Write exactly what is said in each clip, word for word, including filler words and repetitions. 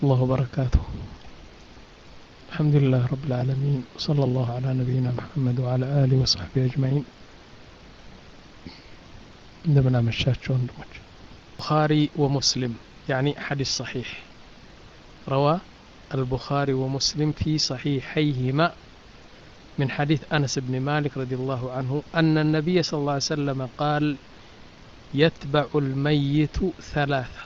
الله وبركاته. الحمد لله رب العالمين، صلى الله على نبينا محمد وعلى آله وصحبه أجمعين. عندما مشاهدون البخاري ومسلم يعني حديث صحيح، روى البخاري ومسلم في صحيحيهما من حديث أنس بن مالك رضي الله عنه أن النبي صلى الله عليه وسلم قال: يتبع الميت ثلاثة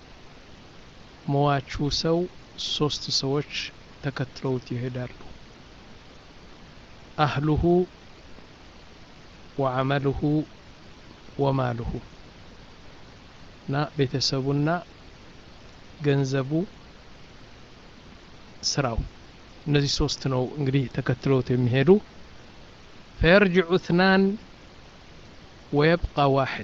مواچو سو ሶስት ሰዎች ተከትለውት ይሄዳሉ። أهله وعمله وماله نا ቤተሰቡና ገንዘቡ ስራው እነዚህ ሶስት ነው እንግዲህ ተከትለውት የሚሄዱ። فيرجع اثنان ويبقى واحد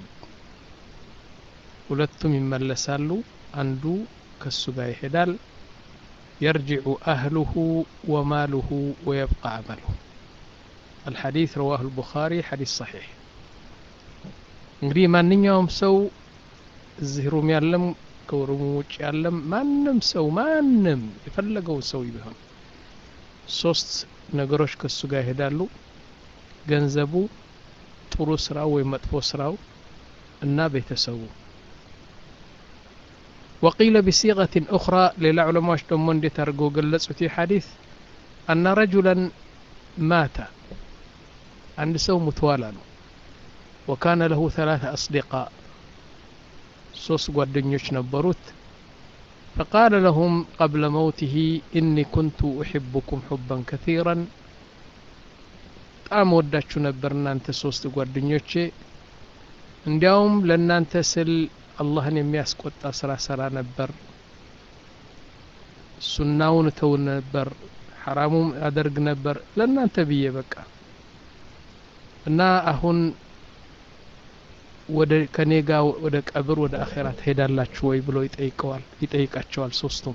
ሁለቱም ይመለሳሉ፣ አንዱ ከሱ ጋር ይሄዳል። يرجع أهله وماله ويبقى عمله. الحديث رواه البخاري حديث صحيح. እንግዲህ ማንኛውም ሰው እዚህ ሩም ያለም ከሩም ውጭ ያለም ማንም ሰው ማንም የፈለገው ሰው ይሆን ሶስት ነገሮች ከሱ ጋር ይሄዳሉ። ገንዘቡ፣ ጥሩ ስራው ወይ መጥፎ ስራው እና ቤተሰቡ። وقيل بصيغة أخرى للعلماء دمون دي ترجو قلصوا في حديث أن رجلا مات عند سو متوالا وكان له ثلاثة أصدقاء صوص قدنيوش نبروت، فقال لهم قبل موته: إني كنت أحبكم حبا كثيرا. طعم وداتشو نبرنا أنت صوص قدنيوش انديوم لن أنت سل አላህን የሚያስቆጣ ስራ ሰራ ነበር፣ ሱናውን ተው ነበር፣ ሐራሙም አደርግ ነበር ለእናንተ ብዬ በቃ እና አሁን ወደ ከኔጋ ወደ ቀብር ወደ አኺራ ትሄዳላችሁ ወይ ብሎ ይጠይቀዋል ይጠይቃቸዋል ሶስቱም።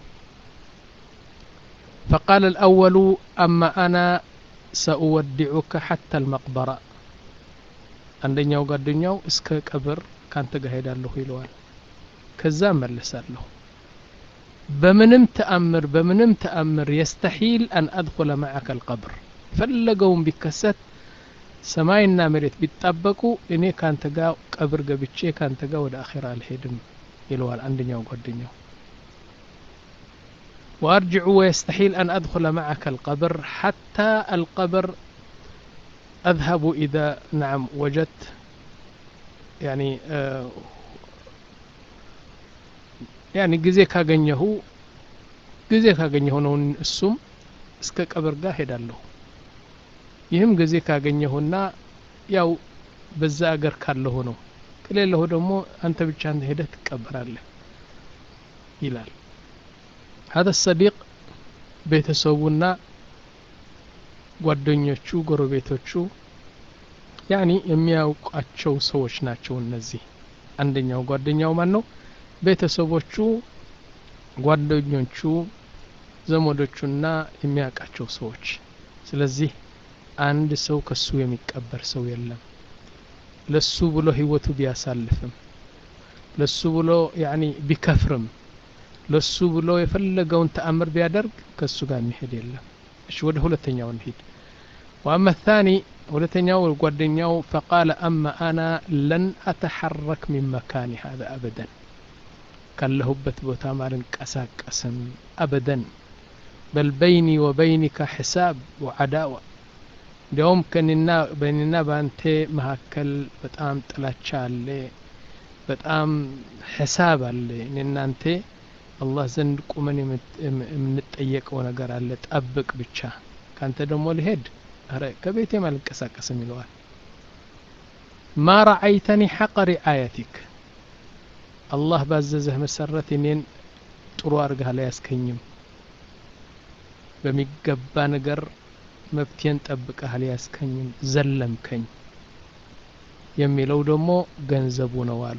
فقال الأول: أما أنا سأودعك حتى المقبرة. አንደኛው ጓደኛው እስከ ቀብር ካንተ ጋር ሄዳለሁ ይለዋል። ከዛ መለሳለሁ። በምንም ተአምር በምንም ተአምር يستحيل أن أدخل معك القبر. ፈለገውም ቢከሰት ሰማይና መሬት ቢጣበቁ እኔ ካንተ ጋር ቀብር ገብቼ ካንተ ጋር ወደ አኺራ አልሄድም ይለዋል አንደኛው ጓደኛው። وأرجع ويستحيل أن أدخل معك القبر حتى القبر أذهب إذا نعم وجدت يعني آه يعني ጊዜ ካገኘሁ ጊዜ ካገኘሁ ነው እሱም እስከ ቀብር ጋር ሄዳለሁ። ይህም ጊዜ ካገኘሁና ያው በዛ አገር ካለሁ ነው፣ ከሌለሁ ደግሞ አንተ ብቻ አንተ ሄደህ ትቀበራለህ ይላል። هذا الصديق ቤተሰቡና ጓደኞቹ ጎረቤቶቹ ያኒ የሚያውቃቸው ሰዎች ናቸው እነዚህ። አንደኛው ጓደኛው ማን ነው? ቤተሰቦቹ፣ ጓደኞቹ፣ ዘመዶቹና የሚያውቃቸው ሰዎች። ስለዚህ አንድ ሰው ከሱ የሚቀበር ሰው የለም። ለሱ ብሎ ህይወቱ ቢያሳልፍም፣ ለሱ ብሎ ያኒ ቢከፍርም፣ ለሱ ብሎ የፈለገውን ተአምር ቢያደርግ ከሱ ጋር የሚሄድ የለም። እሺ ወደ ሁለተኛው እንሂድ። وأما الثاني ولتنياو القدنياو فقال: أما أنا لن أتحرك من مكاني هذا أبدا. كان له بتبوتا مالن كساك أسم أبدا، بل بيني وبينك حساب وعداوة. اليوم كاننا بيننا بانتي مهكل بتأم تلاتشال بتأم حساب اللي إن أنت الله زندك ومني من التأيك ونقر اللي تأبك بتشا كانت دمو الهد أرى كبيتي ما لنكساكس ملوان. ما رعيتني حق رعايتك. الله باززه مسرتنين ጥሩ አርጋ ላይ ያስከኝም በሚገባ ነገር መብቴን ጠብቀህ ላይ ያስከኝም ዘለምከኝ የሚለው ደግሞ ገንዘቡ ነው አሉ።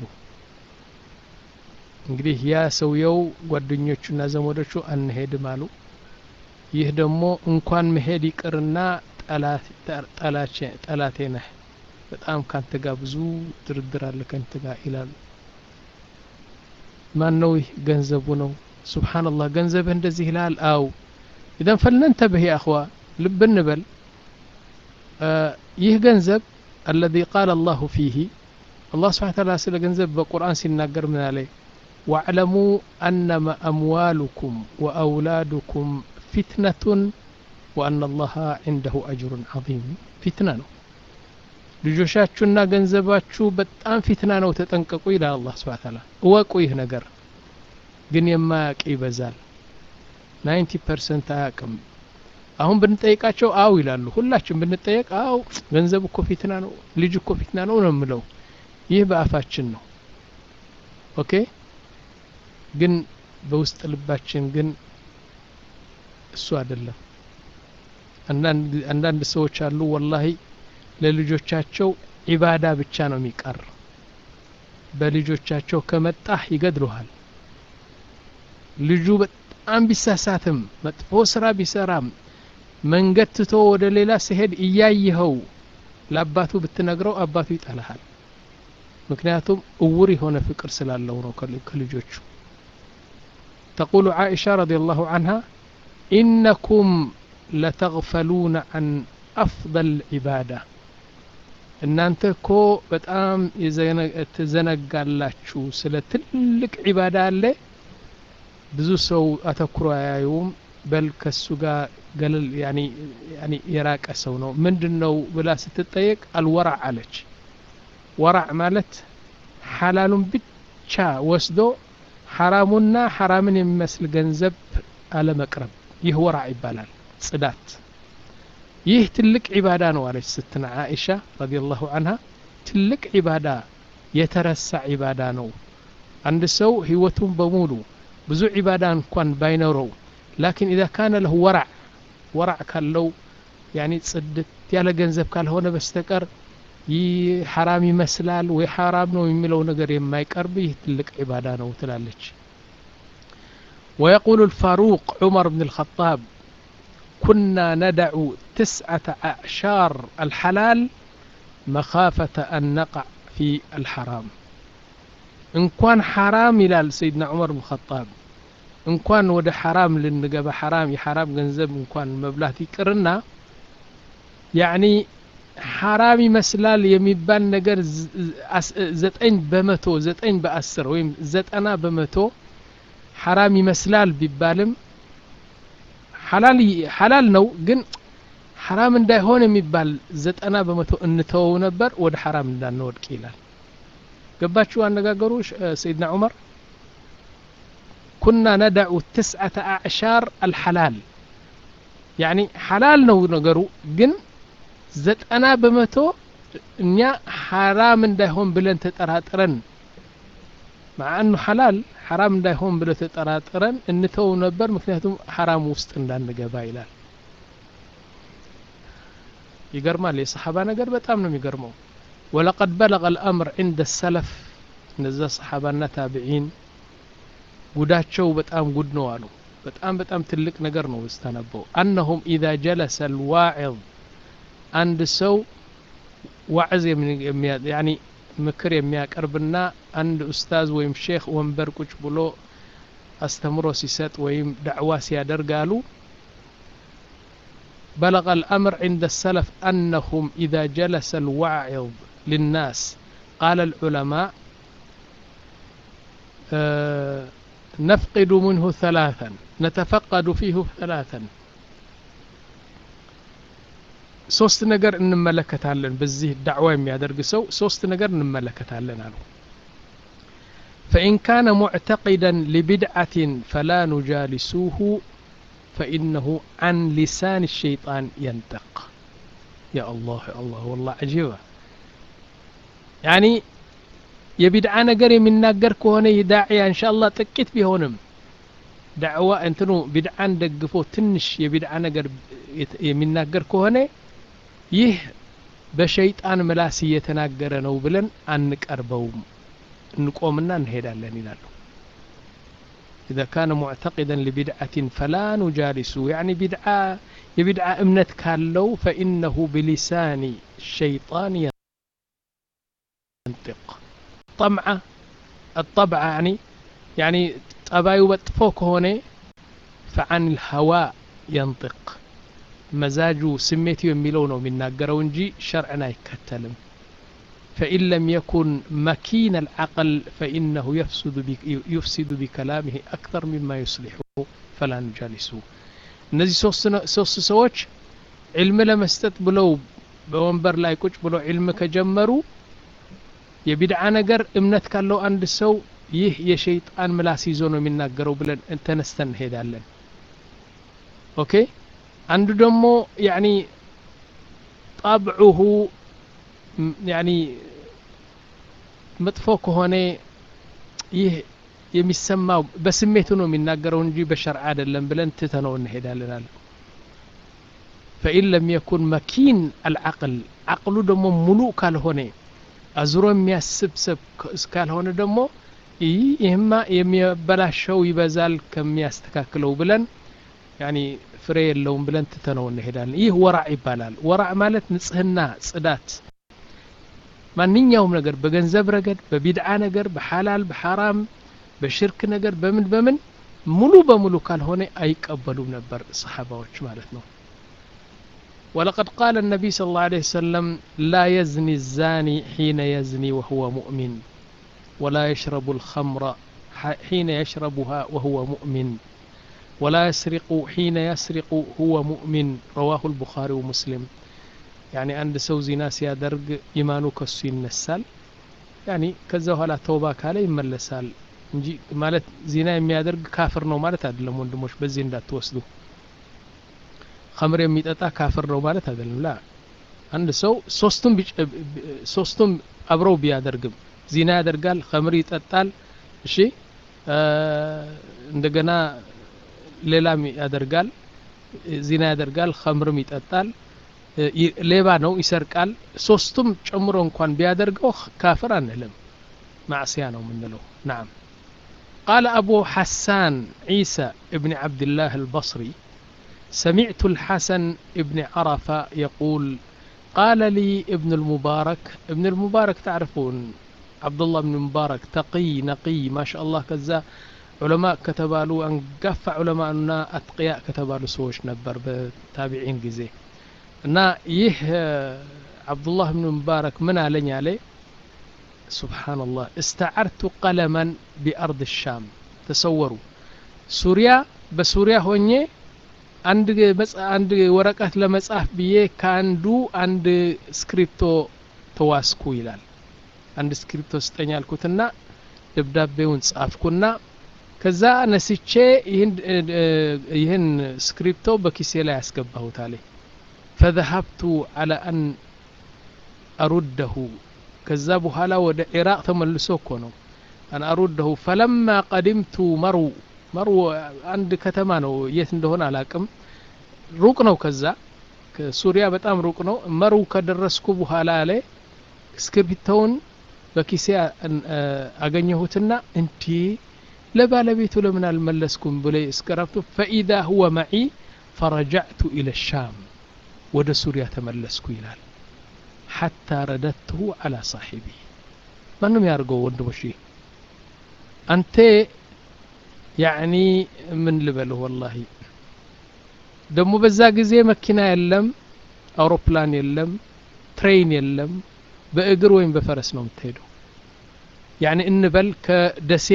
እንግዲህ ያ ሰውየው ጓደኞቹና ዘመዶቹ አንሄድም አሉ። ይህ ደግሞ እንኳን መሄድ ይቅርና ጠላት ጠላቼ ጠላቴ ነህ፣ በጣም ካንተ ጋር ብዙ ድርድር አለ ካንተ ጋር ይላል። ማን ነው? ገንዘቡ ነው። ሱብሓነላህ ገንዘብህ እንደዚህ ይላል አው ኢዘን فلننتبه يا اخوة ልብ እንበል ይህ ገንዘብ الذي قال الله فيه الله سبحانه وتعالى ስለ ገንዘብ በቁርአን ሲናገር ምን አለ واعلموا أنما أموالكم وأولادكم فتنة وأن الله عنده أجر عظيم فتنة ነው ልጆቻችሁና ገንዘባችሁ በጣም ፊትና ነው ተጠንቀቁ ይላል አላህ Subhanahu Wa Ta'ala እወቁ ይህ ነገር ግን የማያውቅ ይበዛል ninety percent አያውቅም አሁን ብንጠይቃቸው አው ይላሉ ሁላችን ብንጠይቅ አው ገንዘብ እኮ ፊትና ነው ልጅ እኮ ፊትና ነው ነው የምለው ይህ በአፋችን ነው ኦኬ ግን በውስጥ ልባችን ግን እሱ አይደለም አንዳንድ አንዳንድ ሰዎች አሉ ወላሂ ለልጆቻቸው ኢባዳ ብቻ ነው የሚቀር በልጆቻቸው ከመጣህ ይገድሉሃል ልጁ በጣም ቢሳሳትም መጥፎ ስራ ቢሰራም መንገድ ትቶ ወደ ሌላ ሲሄድ እያየኸው ለአባቱ ብትነግረው አባቱ ይጠላሃል ምክንያቱም እውር የሆነ ፍቅር ስላለው ነው ከልጆቹ تقول عائشة رضي الله عنها إنكم لتغفلون عن أفضل عبادة እናንተ እኮ በጣም ተዘነጋላችሁ ስለ ትልቅ ዒባዳ አለ ብዙ ሰው አተኩሮ አያዩም በል ከሱ ጋር ገለል ያኒ ያኒ የራቀ ሰው ነው ምንድነው ብላ ስትጠየቅ አልወራዕ አለች ወራዕ ማለት ሐላሉን ብቻ ወስዶ ሐራሙና ሐራምን የሚመስል ገንዘብ አለ መቅረብ ይህ ወራዕ ይባላል ጽዳት ይህ ትልቅ ዒባዳ ነው አለች ስትና አይሻ ረዲየላሁ ዐንሃ ትልቅ ዒባዳ የተረሳ ዒባዳ ነው አንድ ሰው ህይወቱን በሙሉ ብዙ ዒባዳ እንኳን ባይኖረው لكن اذا كان له ورع ورع ካለው يعني ጽድት ያለ ገንዘብ ካልሆነ በስተቀር ይህ ሐራም ይመስላል ወይ ሐራም ነው የሚለው ነገር የማይቀርብ ይህ ትልቅ ዒባዳ ነው ትላለች ويقول الفاروق عمر بن الخطاب كنا ندع تسعة أعشار الحلال مخافة أن نقع في الحرام إن كان حرام إلى سيدنا عمر بن الخطاب إن كان ود حرام للنجاب حرام حرام جنزب إن كان مبلغ كرنا يعني حرام مسلال يميبان نجر زتين بمتو زتين بأسر ويم زت أنا بمتو حرام مسلال ببالم حلال حلال نو جن حرام እንዳይሆን የሚባል ዘጠና በመቶ እንተው ነበር ወደ حرام እንዳንወድቅ ይላል ገባችሁ አነጋገሩ سيدنا عمر كنا ندع تسعة أعشار الحلال يعني حلال ነው ነገሩ ግን ዘጠና በመቶ እኛ حرام እንዳይሆን ብለን ተጠራጥረን مع انه حلال حرام እንዳይሆን ብለን ተጠራጥረን እንተው ነበር ምክንያቱም حرام ውስጥ እንዳንገባ ይላል يقرمال الصحابة نقر بتام نم يقرموا ولقد بلغ الأمر عند السلف نزا صحابة تابعين قداتشو بتام قد نوالو بتام بتام تلك نقرنو استنبو أنهم إذا جلس الواعظ عند سو وعز يعني مكر يمياك أربنا عند أستاذ ويم شيخ ومبركوش بلو استمروا سيسات ويم دعوة سيادر قالوا بلغ الأمر عند السلف أنهم إذا جلس الواعظ للناس قال العلماء آه نفقد منه ثلاثا نتفقد فيه ثلاثا ሶስት ነገር እንመለከታለን በዚህ ዳዕዋ የሚያደርግ ሰው ሶስት ነገር እንመለከታለን አሉ فإن كان معتقدا لبدعة فلا نجالسوه فإنه عن لسان الشيطان ينطق يا الله يا الله والله عجيبة يعني يبدع نجر من نجر كهونه يداعي إن شاء الله تكت بهونم دعوة أنتنو بدعان دقفو تنش يبدع نجر من نجر كهونه يه بشيطان ملاسي يتناجر نوبلن أنك أربوم نقومنا نهيدا لنيلالو إذا كان معتقدا لبدعة فلا نجالسه يعني بدعة يبدعة امنت كالو فإنه بلسان الشيطان ينطق طمعة الطبع يعني يعني ጠባዩ መጥፎ ከሆነ فعن الهواء ينطق መዛጁ ስሜቱ የሚለው ነው የሚናገረው እንጂ ሸርዕን አይከተልም فإن لم يكن مكين العقل فإنه يفسد يفسد بكلامه أكثر مما يصلحه فلا نجالسه እነዚህ ሶስት ሰዎች علم ለመስጠት ብለው በወንበር ላይ ቁጭ ብለው علم ከጀመሩ የቢድዓ ነገር እምነት ካለው አንድ ሰው ይህ የሸይጣን ምላስ ይዞ ነው የሚናገረው ብለን ተነስተን ሄዳለን ኦኬ አንዱ ደግሞ يعني طبعه يعني መጥፎ ከሆነ ይህ የሚሰማው በስሜቱ ነው የሚናገረው እንጂ በሸርዕ አይደለም ብለን ትተነው እንሄዳለን አለ فإن لم يكن مكين العقل عقله ደግሞ ሙሉ ካልሆነ አዝሮ የሚያስብሰብ ካልሆነ ደግሞ ይህማ የሚበላሸው ይበዛል ከሚያስተካክለው ብለን يعني ፍሬ የለውም ብለን ትተነው እንሄዳለን ይህ ወራዕ ይባላል ወራዕ ማለት ንጽህና ጽዳት ማንኛውም ነገር በገንዘብ ረገድ በቢድዓ ነገር በሐላል በሐራም በሽርክ ነገር በምን በምን ሙሉ በሙሉ ካልሆነ አይቀበሉም ነበር ሰሃባዎች ማለት ነው ولقد قال النبي صلى الله عليه وسلم لا يزني الزاني حين يزني وهو مؤمن ولا يشرب الخمر حين يشربها وهو مؤمن ولا يسرق حين يسرق هو مؤمن رواه البخاري ومسلم يعني عند سو زنا سيادرج إيمانه كسو ينسال يعني كذا هلا توبة كاله يملسال እንጂ ማለት ዚና የሚያደርግ ካፍር ነው ማለት አይደለም ወንድሞች በዚህ እንዳትወስዱ ኸምር የሚጠጣ ካፍር ነው ማለት አይደለም ላ አንድ ሰው ሶስቱም ሶስቱም አብረው ቢያደርግም ዚና ያደርጋል ኸምር ይጠጣል እሺ እንደገና ሌላም ያደርጋል ዚና ያደርጋል ኸምርም ይጠጣል ሌባ ነው ይሰርቃል ሶስቱም ጨምሮ እንኳን ቢያደርገው ካፍር አንልም ማዕሲያ ነው ምንለው نعم قال أبو حسان عيسى ابن عبد الله البصري سمعت الحسن ابن عرفة يقول قال لي ابن المبارك ابن المبارك تعرفون عبد الله بن المبارك تقي نقي ما شاء الله كذا علماء كتبالو أنقف علماءنا أتقياء كتبالو سوش نبر بتابعين جزي نا يه عبد الله بن المبارك من علي عليه سبحان الله استعرت قلما بأرض الشام تصوروا سوريا بسوريا هوني عند عند ورقات لمصحف بيه كاندو عند سكريبتو تواسكو ይላል عند سكريبتو ስጠኝ አልኩትና ደብዳቤውን ጻፍኩና ከዛ ነስቼ ይህን ይህን ስክሪፕቶ በኪሴ ላይ ያስገባሁት አለ فذهبت على أن أرده ከዛ በኋላ ወደ ኢራቅ ተመልሶ እኮ ነው انا ارده فلما قدمت مرو مرو عند ከተማ ነው የት እንደሆነ አላቅም ሩቅ ነው ከዛ ከሱሪያ በጣም ሩቅ ነው መሩ ከደረስኩ በኋላ አለ ስክሪፕቶውን በኪሴ አገኘሁትና እንቲ ለባለቤቱ ለምን አልመለስኩም ብለ ስክሪፕቱ فاذا هو معي فرجعت الى الشام ወደ ሱሪያ ተመለስኩ ይላል حتى رددته على صاحبي ማንም ያርገው ወንድሞሽ አንተ يعني من ልበለው والله ደሞ በዛ ጊዜ መኪና የለም አውሮፕላን የለም ትሬን የለም በእግር ወይም በፈረስ ነው የምትሄደው يعني እንበል ከደሴ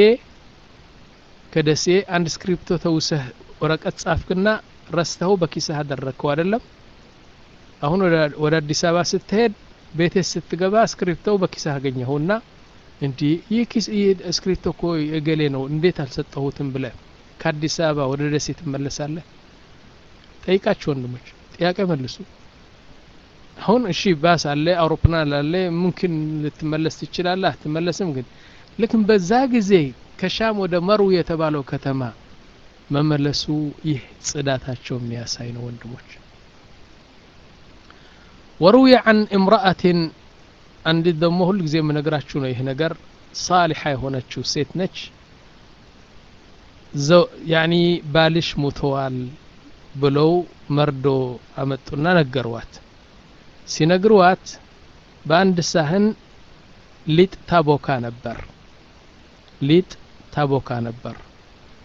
ከደሴ አንድ ስክሪፕቶ ተውሰህ ወረቀት ጻፍክና ረስተው በኪስህ አደረከው አይደለም አሁን ወደ አዲስ አበባ ስትሄድ ቤቴ ስትገባ ስክሪፕቶ በኪስህ አገኘውና እንዲ ይህ ስክሪፕቶ እኮ የገሌ ነው እንዴት አልሰጠሁትም ብለ ከአዲስ አበባ ወደ ደሴ ትመለሳለህ ጠይቃችሁ ወንድሞች ጥያቄ መልሱ አሁን እሺ ባስ አለ አውሮፕላን አለ ممكن ልትመለስ ትችላለህ አትመለስም ግን ለክን በዛ ጊዜ ከሻም ወደ መሩ የተባለው ከተማ መመለሱ ይህ ጽዳታቸው የሚያሳይ ነው ወንድሞች وروي عن امرأة عند دمه ሁሉ ጊዜ ምነግራችሁ ነው ይሄ ነገር صالحة የሆነችው ሴት ነች يعني ባልሽ ሞተዋል ብለው መርዶ አመጡና ነገርዋት ሲነግሩዋት በአንድ ሳህን ሊጥ ታቦካ ነበር ሊጥ ታቦካ ነበር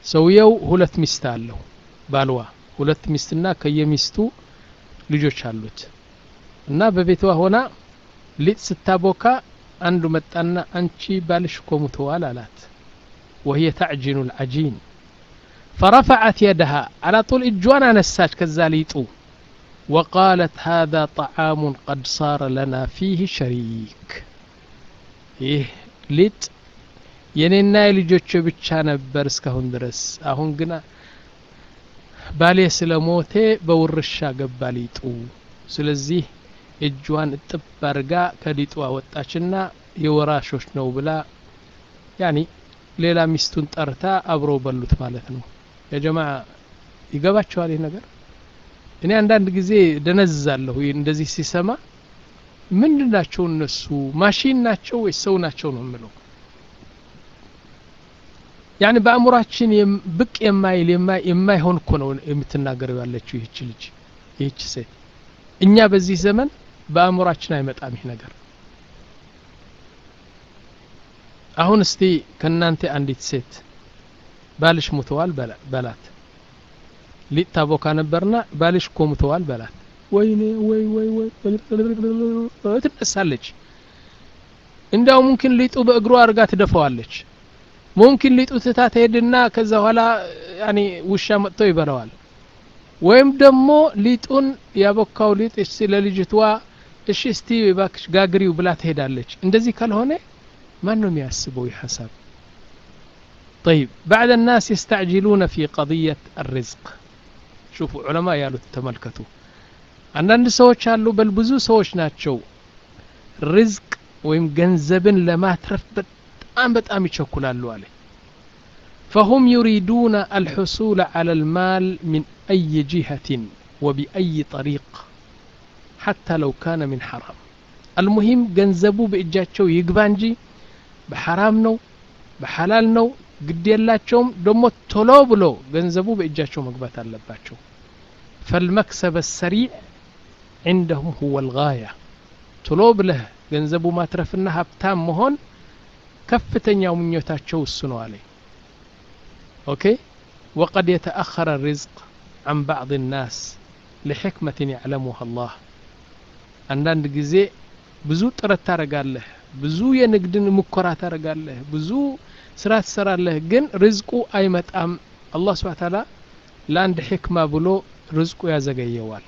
ሰውየው ሁለት ሚስት አለው ባልዋ ሁለት ሚስትና ከየሚስቱ ልጆች አሉት እና በቤቷ ሆና ሊጥ ስታቦካ አንዱ መጣና አንቺ ባልሽ ቆሙተዋል አላት وهي تعجن العجين فرفعت يدها على طول اجوانا نساج كذاليطو وقالت هذا طعام قد صار لنا فيه شريك ايه ሊጥ የኔና የልጆቼ ብቻ ነበር እስካሁን ድረስ አሁን ግን ባሌ ስለሞተ በውርሻ ገባ ሊጡ ስለዚህ እጇን እጥብ አርጋ ከሊጡ አወጣችና የወራሾች ነው ብላ ያኒ ሌላ ሚስቱን ጠርታ አብሮ በሉት ማለት ነው የጀማዓ ይገባቸዋል ይሄ ነገር እኔ አንዳንድ ጊዜ ደነዝዛለሁ እንደዚህ ሲሰማ ምንድናቸው እነሱ ማሽን ናቸው ወይስ ሰው ናቸው ነው የምለው ያኒ በአእምሮአችን ብቅ የማይል የማይሆን እኮ ነው የምትናገረው ያለችው ይህች ልጅ ይህች ሴት እኛ በዚህ ዘመን በአእምሮአችን አይመጣም ይሄ ነገር አሁን እስቲ ከናንተ አንዲት ሴት ባልሽ ሞተዋል በላት ሊታቦካ ነበርና ባልሽ ቆሙተዋል በላት ወይኔ ወይ ወይ ወይ ትነሳለች እንዳው ممكن ሊጡ በእግሯ አርጋ ትደፋዋለች ممكن ሊጡ ትታ ትሄድና ከዛ ኋላ ያኒ ውሻ መጥቶ ይበላዋል ወይም ደግሞ ሊጡን ያቦካው ሊጥ እሺ ለልጅቷ እሺ እስቲ ባክሽ ጋግሪው ብላ ትሄዳለች እንደዚህ ካልሆነ ማን ነው የሚያስበው ይሐሳብ طيب بعد الناس يستعجلون في قضية الرزق شوفوا علماء ያሉት ተመልከቱ አንዳንድ ሰዎች አሉ በልብዙ ሰዎች ናቸው ሪዝቅ ወይም ገንዘብን ለማትረፍ በጣም በጣም ይቸኩላሉ አለ فهم يريدون الحصول على المال من أي جهة وبأي طريق حتى لو كان من حرام المهم ገንዘቡ በእጃቸው ይግባ እንጂ በሐራም ነው በሐላል ነው ግድ የላቸውም ደሞ ቶሎ ብሎ ገንዘቡ በእጃቸው መግባት አለባቸው فالمكسب السريع عندهم هو الغاية ቶሎ ብለህ ገንዘቡ ማትረፍና ሀብታም መሆን ከፍተኛው ምኞታቸው እሱ ነው አለ اوكي وقد يتأخر الرزق عن بعض الناس لحكمة يعلمها الله አንዳንድ ጊዜ ብዙ ጥረት ታረጋለህ ብዙ የንግድን ሙከራ ታረጋለህ ብዙ ስራ ትሰራለህ ግን ሪዝቁ አይመጣም አላህ Subhanahu Ta'ala ለአንድ ህክማ ብሎ ሪዝቁ ያዘገየዋል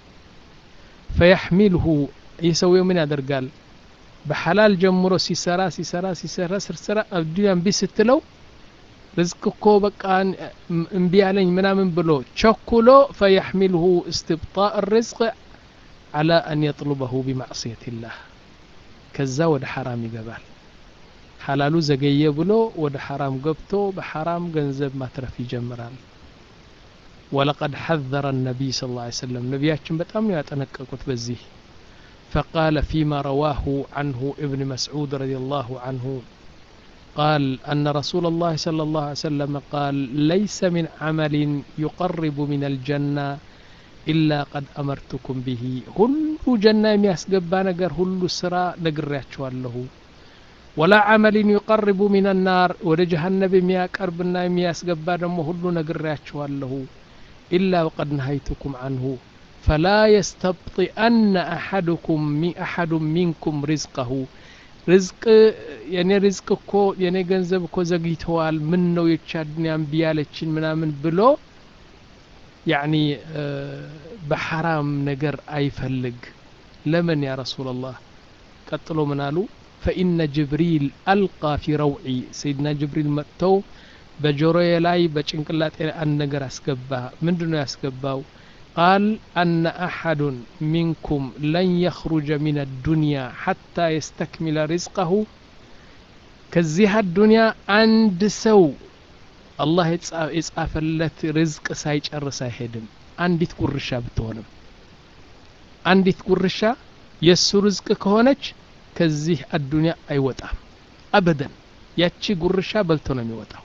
فيحمله يسوي من ያደርጋል በሐላል ጀምሮ ሲሰራ ሲሰራ ሲሰራ ሲሰራ አብዱያን ቢስትለው ሪዝቅ እኮ በቃ እንቢ ያለኝ ምናምን ብሎ ቸኩሎ فيحمله استبطاء الرزق على أن يطلبه بمعصية الله كذا ود حرام يقبل حلالو زغيه بلو ود حرام قبتو بحرام ገንዘብ ማትረፍ ይጀምራል ولقد حذر النبي صلى الله عليه وسلم نبياتችን በጣም ያጠነቀቁት በዚህ فقال فيما رواه عنه ابن مسعود رضي الله عنه قال أن رسول الله صلى الله عليه وسلم قال ليس من عمل يقرب من الجنة إلا قد أمرتكم به كل جنة يسقبا نجر كل سرا نجرياتشوالله ولا عمل يقرب من النار ولا جهنم يقربنا يسقبا دم كل نجرياتشوالله إلا وقد نهيتكم عنه فلا يستبطئن أحدكم من أحد منكم رزقه رزق يعني رزقكو يعني ገንዘብኮ ዘግይተዋል ምን ነው የቻድኛም ቢያለችን ምናምን ብሎ يعني بحرام نجر أي فلق لمن يا رسول الله قتلوا منالو فإن جبريل ألقى في روعي سيدنا جبريل متو بجروي لاي بچنقلات أن نجر أسكبا من دون أسكباو قال أن أحد منكم لن يخرج من الدنيا حتى يستكمل رزقه كزيها الدنيا عند سو الله يصافلت رزق ሳይጨርስ አይሄድም አንዲት ቁርሻ ብትሆንም አንዲት ቁርሻ የሱ ርዝቅ ከሆነች ከዚህ አዱንያ አይወጣም አበደን ያቺ ቁርሻ በልቶ ነው የሚወጣው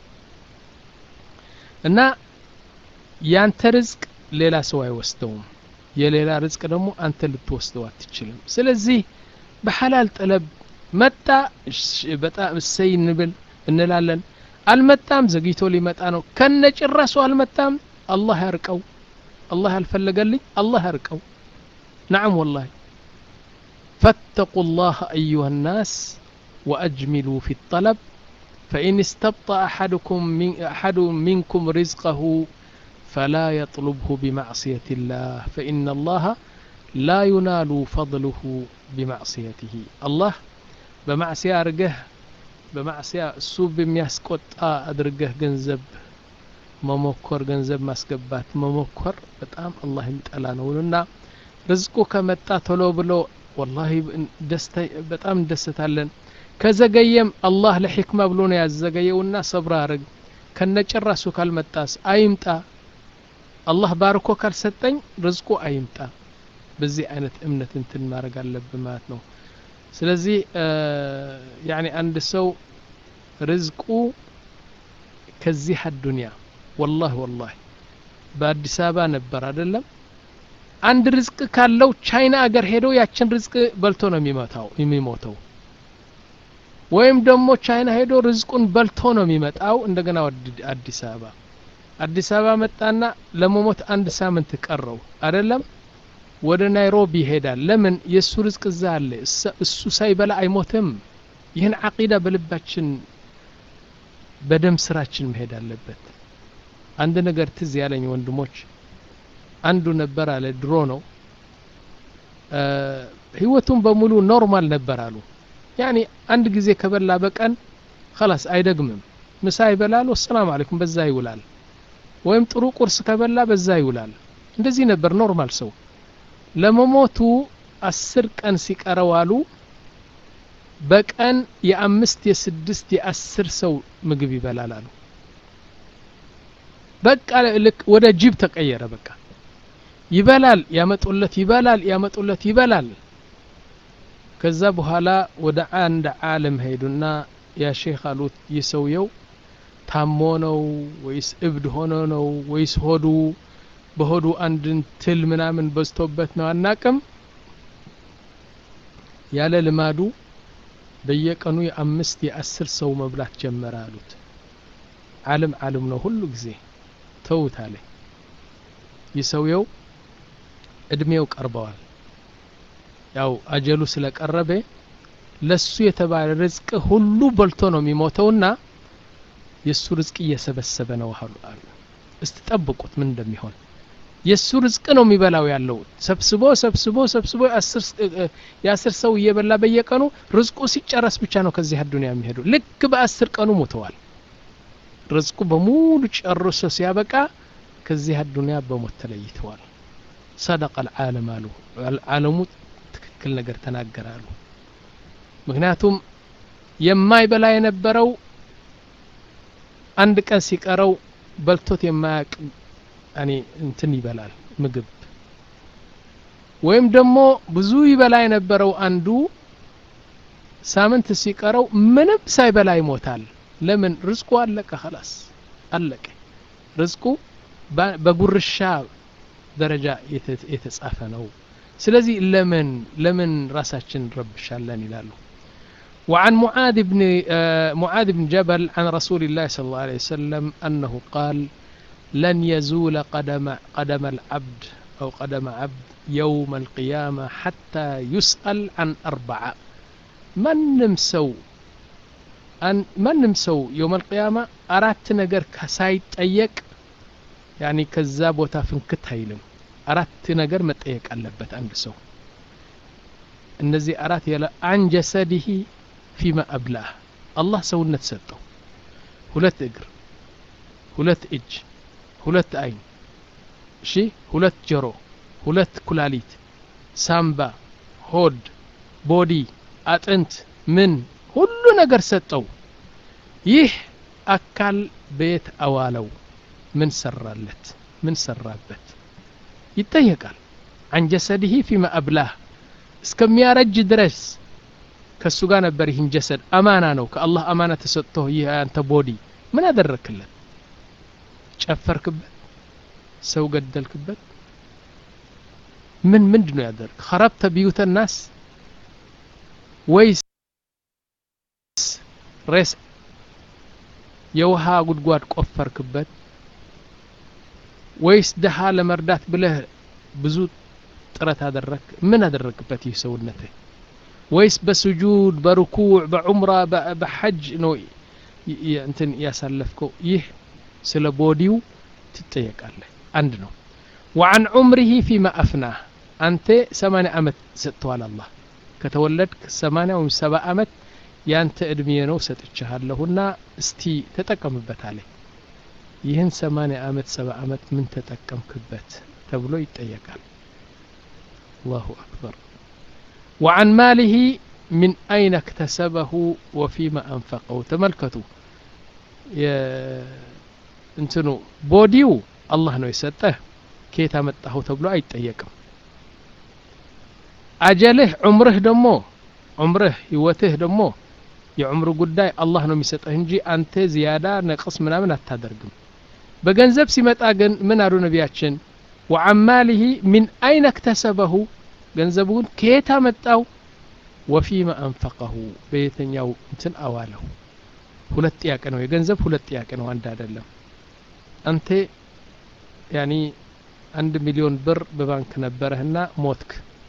እና ያንተ ርዝቅ ሌላ ሰው አይወስደውም የሌላ ርዝቅ ደግሞ አንተ ልትወስደው አትችልም ስለዚህ በሐላል ጠለብ መጣ በጣም ሰይንብል እንላለን አልመጣም ዘግይቶ ሊመጣ ነው ከነጭራሱ አልመጣም አላህ ያርቀው አላህ ያልፈለገልኝ አላህ ያርቀው نعم والله فاتقوا الله أيها الناس وأجملوا في الطلب فإن استبطأ أحدكم من أحد منكم رزقه فلا يطلبه بمعصية الله فإن الله لا ينال فضله بمعصيته الله بمعصية أرجه بمعصية السوب بمياسكوت أدرجه جنزب ممكر جنزب مسكبات ممكر بتأم الله يمتعلنا ولنا رزقه كمتى تلو بلو والله دست بتأم دستالن كذا جيم الله لحكمة بلونا يا زجيونا صبر أرج كنا جرسو كالمتاس أيمتى الله باركو كالستين رزقه أيمتى بزي أنت أمنة انتن ما رجال لبماتنو سلزي آه يعني عند سو رزقه كزي الدنيا والله والله بعد سابا نبر አይደለም አንድ ርዝቅ ካለው ቻይና አገር ሄዶ ያችን ርዝቅ በልቶ ነው የሚመታው የሚሞተው ወይም ደግሞ ቻይና ሄዶ ርዝቁን በልቶ ነው የሚመጣው እንደገና ወደ አዲስ አበባ አዲስ አበባ መጣና ለመሞት አንድ ሳምንት ቀረው አይደለም ወደ ናይሮቢ ይሄዳል ለምን የሱ ርዝቅ እዛ አለ እሱ ሳይበላ አይሞትም ይህን አቂዳ በልባችን በደም ስራችን መሄድ አለበት አንድ ነገር ትዝ ያለኝ ወንድሞች አንዱ ነበር አለ ድሮ ነው ህይወቱን በሙሉ ኖርማል ነበር አሉ ያኒ አንድ ጊዜ ከበላ በቀን خلاص አይደግምም ምሳ ይበላል ወሰላም አለይኩም በዛ ይውላል ወይም ጥሩ ቁርስ ከበላ በዛ ይውላል እንደዚህ ነበር ኖርማል ሰው ለመሞቱ አስር ቀን ሲቀረው አሉ በቀን የአምስት የስድስት የአስር ሰው ምግብ ይበላል አሉ በቃ ልክ ወደ ጅብ ተቀየረ በቃ ይበላል ያመጡለት ይበላል ያመጡለት ይበላል ከዛ በኋላ ወደ አንድ ዓለም ሄዱና ያ ሼክ አሉት ይሰውየው ታሞ ነው ወይስ እብድ ሆኖ ነው ወይስ ሆዱ በሆዱ አንድ ትል ምናምን በዝቶበት ነው አናቅም ያለ ልማዱ በየቀኑ የአምስት የአስር ሰው መብላት ጀመረ አሉት ዓለም ዓለም ነው ሁሉ ጊዜ ተውታለ ይሰውየው እድሜው ቀርበዋል ያው አጀሉ ስለቀረበ ለሱ የተባለ ርዝቅ ሁሉ በልቶ ነው የሚሞተውና የሱ ርዝቅ እየሰበሰበ ነው አሉ እስትጠብቁት ምን እንደሚሆን የሱ ርዝቅ ነው የሚበላው ያለው ሰብስቦ ሰብስቦ ሰብስቦ የአስር ሰው እየበላ በየቀኑ ርዝቁ ሲጨረስ ብቻ ነው ከዚህ ዱንያ የሚሄዱ ልክ በአስር ቀኑ ሞተዋል ርዝቁ በሙሉ ጨርሶ ሲያበቃ ከዚህ ዱንያ በሞት ተለይተዋል صدق العالم አሉ العالم ትክክል ነገር ተናገራሉ ምክንያቱም የማይበላ የነበረው አንድ ቀን ሲቀረው በልቶት የማያቅ ያኒ እንትን ይበላል ምግብ ወይም ደግሞ ብዙ ይበላ የነበረው አንዱ ሳምንት ሲቀረው ምንም ሳይበላ ይሞታል ለምን ርዝቁ አለቀ خلاص አለቀ ርዝቁ በጉርሻ ደረጃ የተጻፈ ነው ስለዚህ ለምን ለምን ራሳችን ረብሻለን ይላሉ وعن معاذ بن معاذ بن جبل عن رسول الله صلى الله عليه وسلم أنه قال لن يزول قدم قدم العبد أو قدم عبد يوم القيامة حتى يسأل عن أربعة من نمسو أن من نمسو يوم القيامة أردت نجر كسايت أيك يعني كذاب وتافنكت هيلم أردت نجر متأيك ألبت أنجسو النزي أردت يلا عن جسده فيما أبلاه الله سوى نتسطو هلت إجر هلت إج هلت أين شي هلت جرو هلت كلاليت سامبا هود بودي أتنت من ሁሉ ነገር ሰጠው ይህ አካል ቤት አዋለው ምን ሰራለት ምን ሰራበት ይጠየቃል عن جسده فيما أبلاه እስከሚያረጅ ድረስ ከሱ ጋር ነበር ይህን ጀሰድ አማና ነው ከአላህ አማና ተሰጥቶ ይህ አንተ ቦዲ ምን አደረክለት ጨፈርክበት ሰው ገደልክበት ምን ምንድነው ያደረክ خربت بيوت الناس ወይስ ሬስ የውሃ ጉድጓድ ቆፈርክበት ወይስ ደሃ ለመርዳት ብለህ ብዙ ጥረት አደረክ ምን አደረክበት ይህ ሰውነትህ ወይስ በስጁድ በርኩዕ በዑምራ በሐጅ ነው እንትን ያሳለፍከው ይህ ስለ ቦዲው ትጠየቃለህ አንድ ነው وعن عمره فيما أفناه أنت ثمانية عمت ستوال الله كتولدك ثمانية أو سبع عمت ያንተ እድሜ ነው ሰጥቻለሁና እስቲ ተጠቀምበት አለ ይህን ثمانية አመት سبع አመት ምን ተጠቀምክበት ተብሎ ይጠየቃል الله أكبر وعن ماله من أين اكتسبه وفيما أنفقه تملكته እንትኑ ቦዲው አላህ ነው የሰጠህ ከየት አመጣኸው ተብሎ አይጠየቅም አጀልህ ዑምርህ ደሞ ዑምርህ ህይወትህ ደሞ የዑምሩ ጉዳይ አላህ ነው የሚሰጠህ እንጂ አንተ ዚያዳ ነቅስ ምናምን አታደርግም በገንዘብ ሲመጣ ግን ምን አሉ ነቢያችን وعماله من أين اكتسبه ገንዘቡን ከየት አመጣው وفيما أنفقه በየትኛው እንትን አዋለው ሁለት ጥያቄ ነው የገንዘብ ሁለት ጥያቄ ነው አንድ አይደለም አንተ ያኒ አንድ ሚሊዮን ብር በባንክ ነበርህና ሞትክ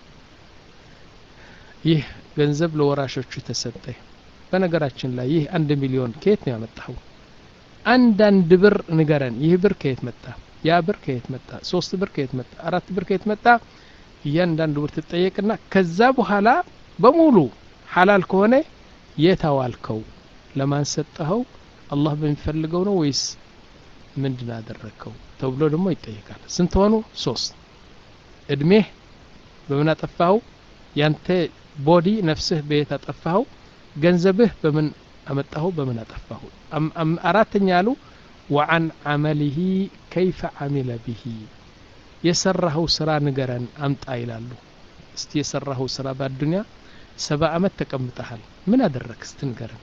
ይህ ገንዘብ ለወራሾቹ ተሰጠ በነገራችን ላይ ይህ አንድ ሚሊዮን ከየት ነው ያመጣው አንድ አንድ ብር ንገረን ይህ ብር ከየት መጣ ያ ብር ከየት መጣ ሶስት ብር ከየት መጣ አራት ብር ከየት መጣ እያንዳንዱ ብር ትጠየቅና ከዛ በኋላ በሙሉ ሐላል ከሆነ የታዋልከው ለማን ሰጠኸው አላህ በሚፈልገው ነው ወይስ ምንድን አደረከው ተብሎ ደግሞ ይጠየቃል ስንት ሆኑ ሶስት እድሜህ በምን አጠፋው ያንተ ቦዲ ነፍስህ በየት አጠፋው ገንዘብህ በምን አመጣው በምን አጠፋው አራተኛ አሉ وعن عمله كيف عمل به የሰራው ስራ ንገረን አምጣ ይላሉ እስቲ የሰራው ስራ በአዱንያ ሰባ አመት ተቀምጠሃል ምን አደረክ እስቲ ንገረን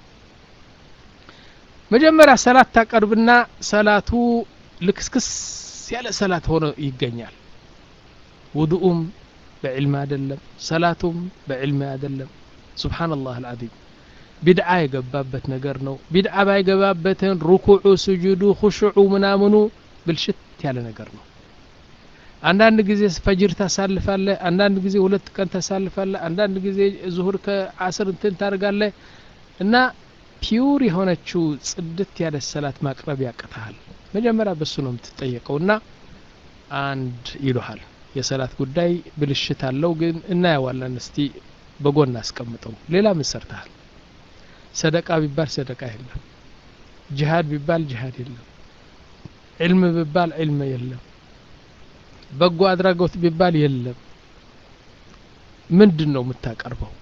መጀመሪያ ሰላት ታቀርብና ሰላቱ ልክስክስ ያለ ሰላት ሆኖ ይገኛል ውዱኡም በዕልም አይደለም ሰላቱም በዕልም አይደለም ሱብሃንአላህ አልዓዚም ቢድዓ የገባበት ነገር ነው ቢድዓ ባይገባበትን ሩኩዑ ስጁዱ ኹሹዑ ምናምኑ ብልሽት ያለ ነገር ነው አንዳንድ ጊዜ ፈጅር ታሳልፋለህ አንዳንድ ጊዜ ሁለት ቀን ታሳልፋለህ አንዳንድ ጊዜ ዙሁር ከዓስር እንትን ታርጋለህ እና ፒውር የሆነችው ጽድት ያለ ሰላት ማቅረብ ያቀታል መጀመሪያ በሱ ነው የምትጠየቀውና አንድ ይሉሃል የሰላት ጉዳይ ብልሽት አለው ግን እናያዋለን እስቲ በጎን አስቀምጠው ሌላ ምን ሰርተሃል ሰደቃ ቢባል ሰደቃ የለም ጂሃድ ቢባል ጂሃድ የለም ዒልም ቢባል ዒልም የለም በጎ አድራጎት ቢባል የለም ምንድነው የምታቀርበው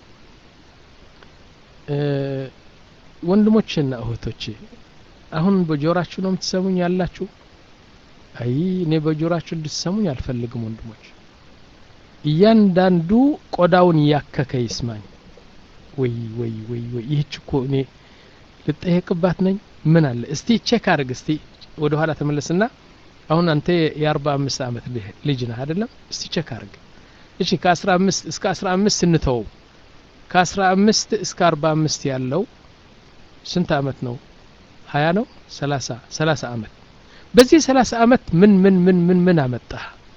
ወንድሞችና እህቶቼ አሁን በጆራችሁ ነው የምትሰሙኝ ያላችሁ አይ እኔ በጆራችሁ እንድትሰሙኝ አልፈልግም ወንድሞች እያንዳንዱ ቆዳውን ያከከ ይስማኝ ወይ ወይ ወይ ወይ ይህች እኮ እኔ ልጠየቅባት ነኝ ምን አለ እስቲ ቼክ አድርግ እስቲ ወደ ኋላ ተመለስና አሁን አንተ የ45 አመት ልጅ ነህ አይደለም እስቲ ቼክ አድርግ እሺ ከ15 እስከ አስራ አምስት እንተው ከ15 እስከ አርባ አምስት ያለው ስንት አመት ነው ሀያ ነው ሰላሳ ሰላሳ አመት በዚህ ሰላሳ አመት ምን ምን ምን ምን ምን አመጣ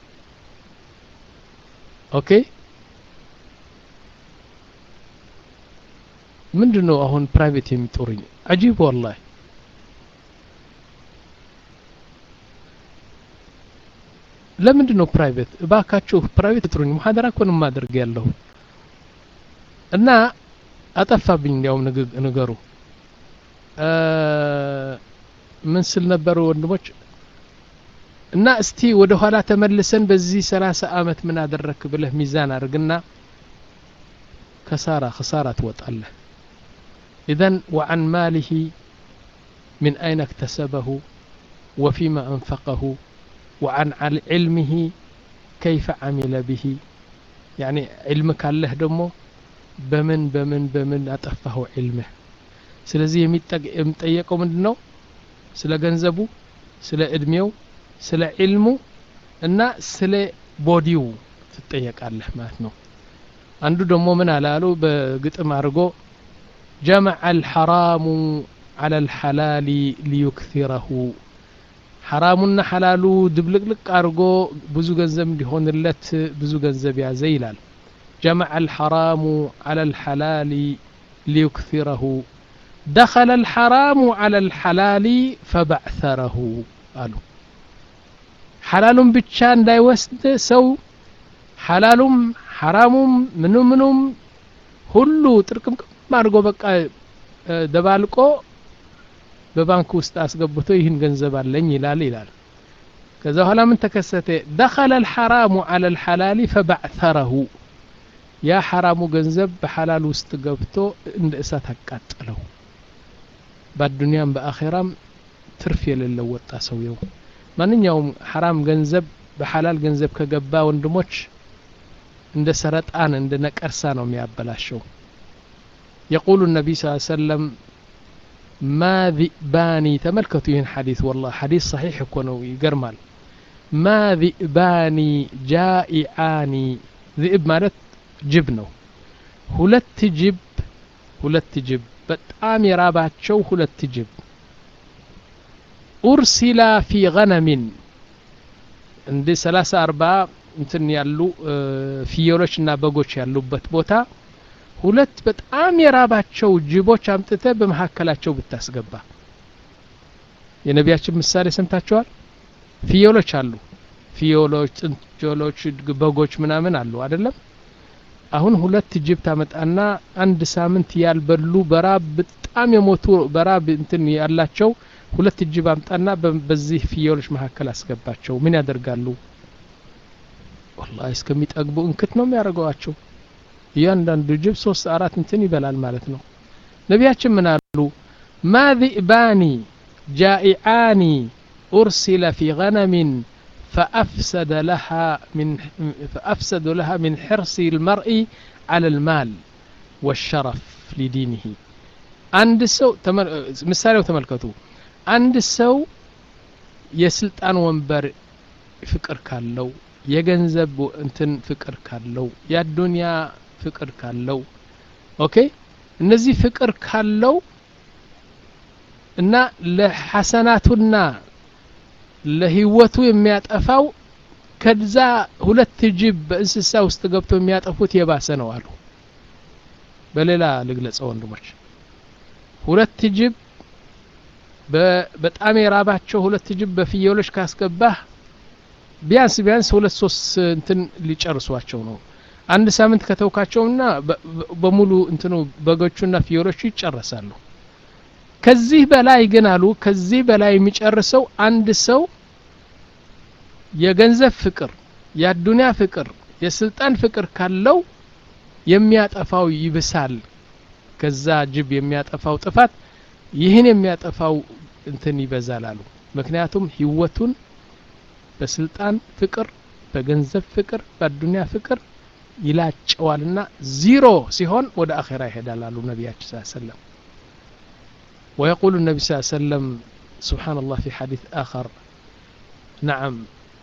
ኦኬ ምንድነው አሁን ፕራይቬት የሚጦርኝ አጂብ والله ለምንድነው ፕራይቬት እባካችሁ ፕራይቬት ጥሩኝ ሙሐደራ ኮን ማድረግ ያለው እና አጠፋብኝ ያው ነገሩ ምን ስል ነበር ወንድሞች እና እስቲ ወደ ኋላ ተመልሰን በዚህ ሰላሳ አመት ምን አደረክ ብለህ ሚዛን አርግና ከሳራ خسارة ትወጣለህ اذا وعن ماله من اين اكتسبه وفيما انفقه وعن علمه كيف عمل به يعني علمك الله دمو بمن بمن بمن اطفاه علمه ስለዚህ የሚጠየቀው ምንድነው ስለ ገንዘቡ ስለ እድሜው ስለ ዒልሙ እና ስለ ቦዲው ትጠየቃለህ ማለት ነው አንዱ ደግሞ ምን አላሉ በግጥም አርጎ جمع الحرام على الحلال ليكثره حرامنا حلالو دبلقلق أرجو بزو جنزب لهون اللت بزو جنزب يا زيلال جمع الحرام على الحلال ليكثره دخل الحرام على الحلال فبعثره قالوا حلال بتشان داي وسد سو حلالم حرامم منو منوم ሁሉ ጥርቅም ማርጎ በቃ ደባልቆ በባንክ ውስጥ አስገብቶ ይህን ገንዘብ አለኝ ይላል ይላል ከዛ ኋላ ምን ተከሰተ دخل الحرام على الحلال فبعثره ያ حرامو ገንዘብ በሐላል ውስጥ ገብቶ እንደ እሳት አቃጠለው በዱንያም በአኺራም ትርፍ የሌለው ወጣ ሰውየው ማንኛውም حرام ገንዘብ በሐላል ገንዘብ ከገባ ወንድሞች عند سرطان عند نقرسا ነው የሚያበላሸው يقول النبي صلى الله عليه وسلم ما ذئباني تملكتوا ይህን حديث والله حديث صحيح እኮ ነው ይገርማል ما ذئباني جائعاني ذئب ማለት ጅብ ነው ሁለት ጅብ ሁለት ጅብ በጣም የራባቸው ሁለት ጅብ أرسلا في غنم عند ثلاثة أربعة እንትን ያሉ ፍየሎችና በጎች ያሉበት ቦታ ሁለት በጣም የራባቸው ጅቦች አምጥተ በመሐከላቸው ብታስገባ የነቢያችን ምሳሌ ሰምታችኋል ፍየሎች አሉ ፍየሎች ጥንጆሎች በጎች ምናምን አሉ አይደለም አሁን ሁለት ጅብ ታመጣና አንድ ሳምንት ያልበሉ በራብ በጣም የሞቱ በራብ እንትን ያላቸው ሁለት ጅብ አምጣና በዚህ ፍየሎች መሐከል አስገባቸው ምን ያደርጋሉ والله እስከሚጠግቡ እንክት ነው የሚያደርጓቸው እያንዳንዱ ጅብ ሶስት አራት እንትን ይበላል ማለት ነው ነቢያችን ምን አሉ ما ذئباني جائعاني أرسل في غنم فأفسد لها من فأفسد لها من حرص المرء على المال والشرف لدينه عند سو مثالو ተመልከቱ አንድ ሰው የስልጣን ወንበር ፍቅር ካለው የገንዘብ እንትን ፍቅር ካለው የዱንያ ፍቅር ካለው ኦኬ እነዚህ ፍቅር ካለው እና ለሐሰናቱና ለህይወቱ የሚያጠፋው ከዛ ሁለት ጅብ በእንስሳ ውስጥ ገብቶ የሚያጠፉት የባሰ ነው አሉ በሌላ ልግለጸው ወንድሞች ሁለት ጅብ በጣም የራባቸው ሁለት ጅብ በፍየሎች ካስገባህ ቢያንስ ቢያንስ ሁለት ሶስት እንትን ሊጨርሷቸው ነው አንድ ሳምንት ከተውካቸውና በሙሉ እንትኑ በጎቹና ፍየሎቹ ይጨርሳሉ ከዚህ በላይ ግን አሉ ከዚህ በላይ የሚጨርሰው አንድ ሰው የገንዘብ ፍቅር የዱንያ ፍቅር የስልጣን ፍቅር ካለው የሚያጠፋው ይብሳል ከዛ ጅብ የሚያጠፋው ጥፋት ይህን የሚያጠፋው እንትን ይበዛል አሉ ምክንያቱም ህይወቱን በስልጣን ፍቅር በገንዘብ ፍቅር በዱንያ ፍቅር ይላጨዋልና ዜሮ ሲሆን ወደ አኺራ ይሄዳል አሉ ነብያችን ሰለላሁ ዐለይሂ ወሰለም ويقول النبي صلى الله عليه وسلم سبحان الله في حديث آخر نعم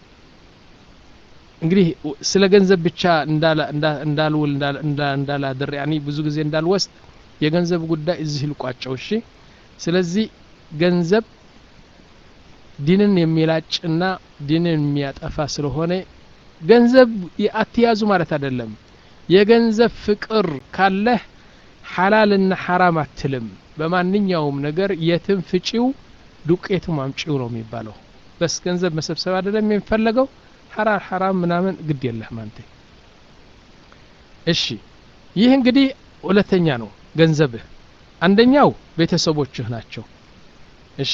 እንግዲህ ስለ ገንዘብ ብቻ እንዳላ እንዳልውል እንዳላ ድር ያኒ ብዙ ጊዜ እንዳልወስድ የገንዘብ ጉዳይ እዚህ ልቋጨው እሺ ስለዚህ ገንዘብ ዲንን የሚላጭና ዲንን የሚያጠፋ ስለሆነ ገንዘብ አትያዙ ማለት አይደለም የገንዘብ ፍቅር ካለ ሐላልና ሐራም አትልም በማንኛውም ነገር የትም ፍጪው ዱቄቱ ማምጪው ነው የሚባለው በስ ገንዘብ መሰብሰብ አይደለም የሚፈልገው ሐራም ሐራም ምናምን ግድ የለህም አንተ እሺ ይህ እንግዲህ ሁለተኛ ነው ገንዘብህ አንደኛው ቤተሰቦችህ ናቸው እሺ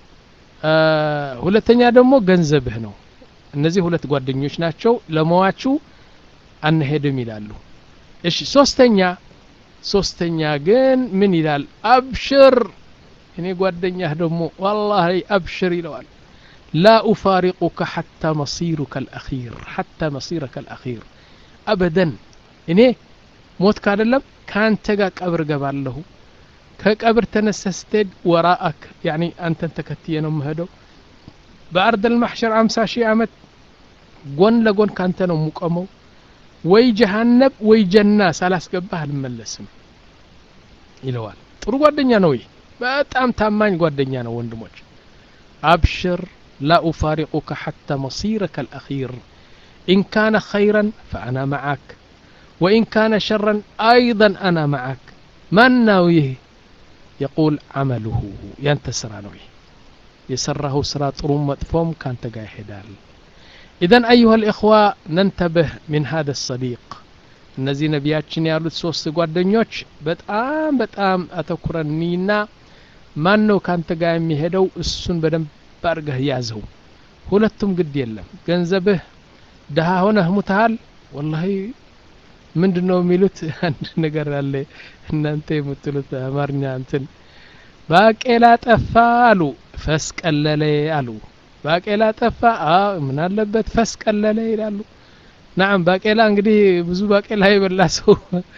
ሁለተኛ ደግሞ ገንዘብህ ነው እነዚህ ሁለት ጓደኞች ናቸው ለመዋቹ አንሄድም ይላሉ እሺ ሶስተኛ ሶስተኛ ግን ምን ይላል አብሽር እኔ ጓደኛህ ደግሞ والله አብሽር ይለዋል لا أفارقك حتى مصيرك الأخير حتى مصيرك الأخير أبدا እኔ ሞት ካደለም ካንተ ጋር ቀብር ገባለሁ ከቀብር ተነስተስተድ ወራአክ يعني አንተ ተከትየ ነው መሄደው በአርድ المحشر خمسين ሺህ አመት ጎን ለጎን ካንተ ነው ሙቀመው ወይ ጀሃነም ወይ ጀና ሳላስገባህ አልመለስም ይለዋል ጥሩ ጓደኛ ነው ይሄ በጣም ታማኝ ጓደኛ ነው ወንድሞች أبشر لا أفارقك حتى مصيرك الأخير إن كان خيرا فأنا معك وإن كان شرا أيضا أنا معك من ناويه يقول عمله ينتصر نويه يسره سرات رمت فوم كان تقاهدال إذن أيها الإخوة ننتبه من هذا الصديق እነዚህ ነቢያችን ያሉት ሶስት ጓደኞች በጣም በጣም አተኩረኒና ማን ነው ካንተ ጋር የሚሄደው እሱን በደንብ ባርገህ ያዘው ሁለቱም ግድ የለም ገንዘብህ ደሃ ሆነህ ሙታል والله ምንድነው የሚሉት አንድ ነገር አለ እናንተ የምትሉት አማርኛ እንትን ባቄላ ጠፋ አሉ ፈስቀለለ አሉ ባቄላ ጠፋ አ ምን አለበት ፈስቀለለ ይላሉ نعم باقيلا እንግዲህ ብዙ ባቄላ ይበላ ሰው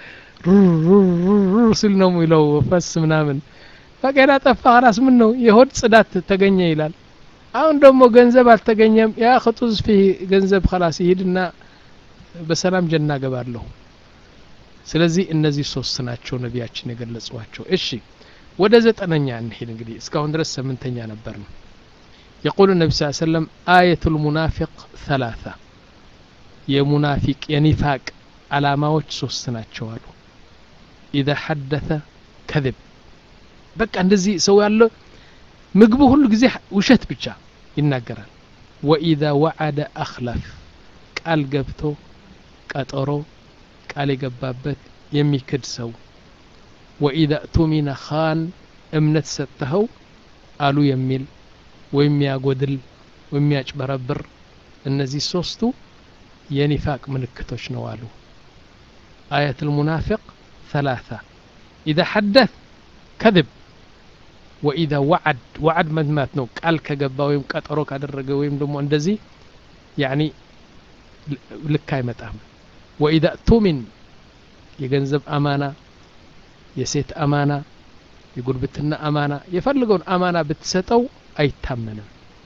ሲል ነው የሚለው ፈስ ምናምን ባቄላ ጠፋ ራስ ምን ነው የሆድ ጽዳት ተገኘ ይላል አሁን ደግሞ ገንዘብ አልተገኘም ያ خطوز في ገንዘብ خلاص ይሄድና በሰላም ጀና ገባለሁ ስለዚህ እነዚህ ሶስት ናቸው ነቢያችን የገለጹዋቸው እሺ ወደ ዘጠነኛ እንሄድ እንግዲህ እስካሁን ድረስ ስምንተኛ ነበርና يقول النبي صلى الله عليه وسلم آية المنافق ثلاثة የሙናፊቅ የኒፋቅ አላማዎች ሶስት ናቸው አሉ اذا حدث كذب በቃ እንደዚህ ሰው ያለው ምግቡ ሁሉ ጊዜ ውሸት ብቻ ይናገራል واذا وعد اخلف ቃል ገብቶ ቀጠሮ ቃል የገባበት የሚክድ ሰው واذا اؤتمن خان እምነት ሰጠኸው አሉ የሚል ወይም ያጎድል ወይም ያጭበረብር እነዚህ ሶስቱ የኒፋቅ ምልክቶች ነው አሉ آية المنافق ثلاثة إذا حدث كذب وإذا وعد وعد مدمات ነው ቃል ከገባ ወይም ቀጠሮ ካደረገ ወይም ደግሞ እንደዚህ يعني ልክ አይመጣም وإذا اؤتمن የገንዘብ አማና የሴት አማና የጉርብትና አማና የፈልገውን አማና ብትሰጠው አይታመንም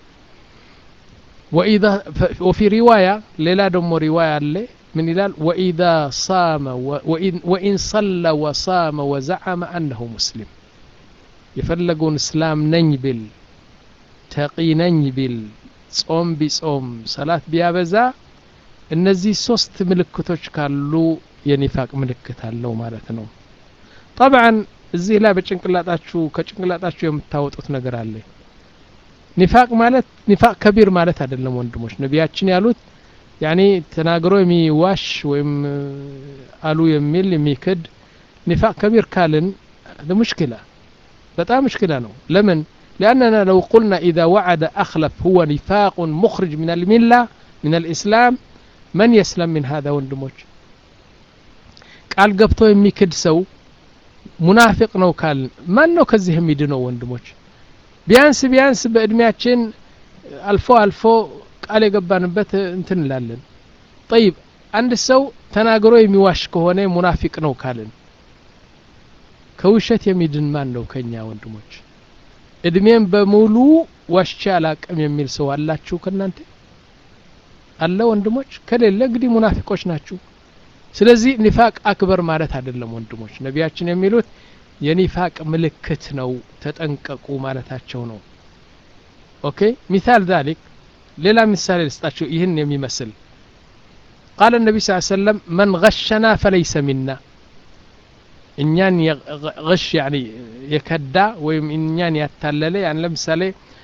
وإذا وفي رواية ليلا دم رواية اللي من إلال وإذا صام وإن, وإن صلى وصام وزعم أنه مسلم يفلقون إسلام ننجبل تقي ننجبل صوم بصوم صلاة بيابزا النزي سوست ملكتوش كالو ينفاق ملكتها اللو مالتنو طبعا الزي لا بچنقلاتاچو كچنقلاتاچو يمتاوطوت ነገር አለ ኒፋቅ ማለት ኒፋቅ ከቢር ማለት አይደለም ወንድሞች ነቢያችን ያሉት ያኒ ተናግሮ የሚዋሽ ወይም አሉ የሚል የሚክድ ኒፋቅ ከቢር ካልን ለሙሽኪላ በጣም ሙሽኪላ ነው ለምን لاننا لو قلنا اذا وعد اخلف هو نفاق مخرج من المله من الاسلام من يسلم من هذا ወንድሞች ቃል ገብቶ የሚክድ ሰው ሙናፊቅ ነው ካል ማን ነው ከዚህ የሚድነው ወንድሞች ቢያንስ ቢያንስ በእድሜያችን አልፎ አልፎ ቃል የገባንበት እንትን እንላለን طيب አንድ ሰው ተናግሮ የሚዋሽ ከሆነ ሙናፊቅ ነው ካልን ከውሸት የሚድን ማን ነው ከኛ ወንድሞች እድሜን በሙሉ ዋሽቻ አላቀም የሚል ሰው አላችሁ ከናንተ አለ ወንድሞች ከሌለ እንግዲህ ሙናፊቆች ናችሁ ስለዚህ ኒፋቅ አክበር ማለት አይደለም ወንድሞች ነቢያችን የሚሉት የኒፋቅ ምልክት ነው ተጠንቀቁ ማለታቸው ነው ኦኬ مثال ذلك ሌላ ምሳሌ ልስጣችሁ ይህን የሚመስል قال النبي صلى الله عليه وسلم من غشنا فليس منا እኛን غش يعني የከዳ ወይም እኛን ያታለለ ያን ለምሳሌ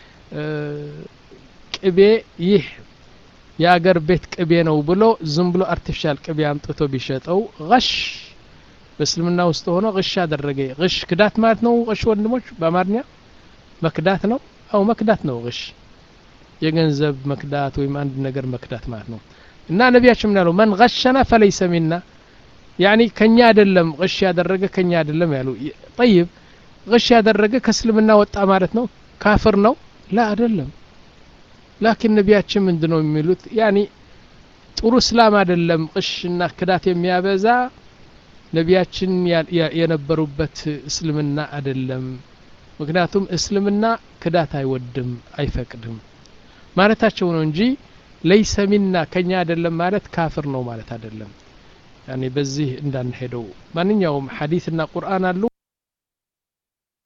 ቅቤ ይህ የአገር ቤት ቅቤ ነው ብሎ ዝም ብሎ አርቲፊሻል ቅቤ አምጥቶ ቢሸጠው غش በእስልምና ውስጥ ሆኖ غش አደረገ غش ክዳት ማለት ነው غش ወንድሞች በአማርኛ መክዳት ነው አው መክዳት ነው غش የገንዘብ መክዳት ወይም አንድ ነገር መክዳት ማለት ነው እና ነብያችን ምን ያለው ማን غشنا فليس منا يعني ከኛ አይደለም غش ያደረገ ከኛ አይደለም ያሉ طيب غش ያደረገ ከእስልምና ወጣ ማለት ነው ካፍር ነው لا አይደለም لكن ነብያችን ምንድነው የሚሉት يعني ጥሩ እስላም አይደለም غشና ክዳት የሚያበዛ ነብያችን የነበሩበት እስልምና አይደለም ምክንያቱም እስልምና ክዳት አይወድም አይፈቅድም ማለታቸው ነው እንጂ ليس منا ከኛ አይደለም ማለት ካፍር ነው ማለት አይደለም يعني በዚህ እንዳንሄደው ማንኛውም ሐዲስና ቁርአን አሉ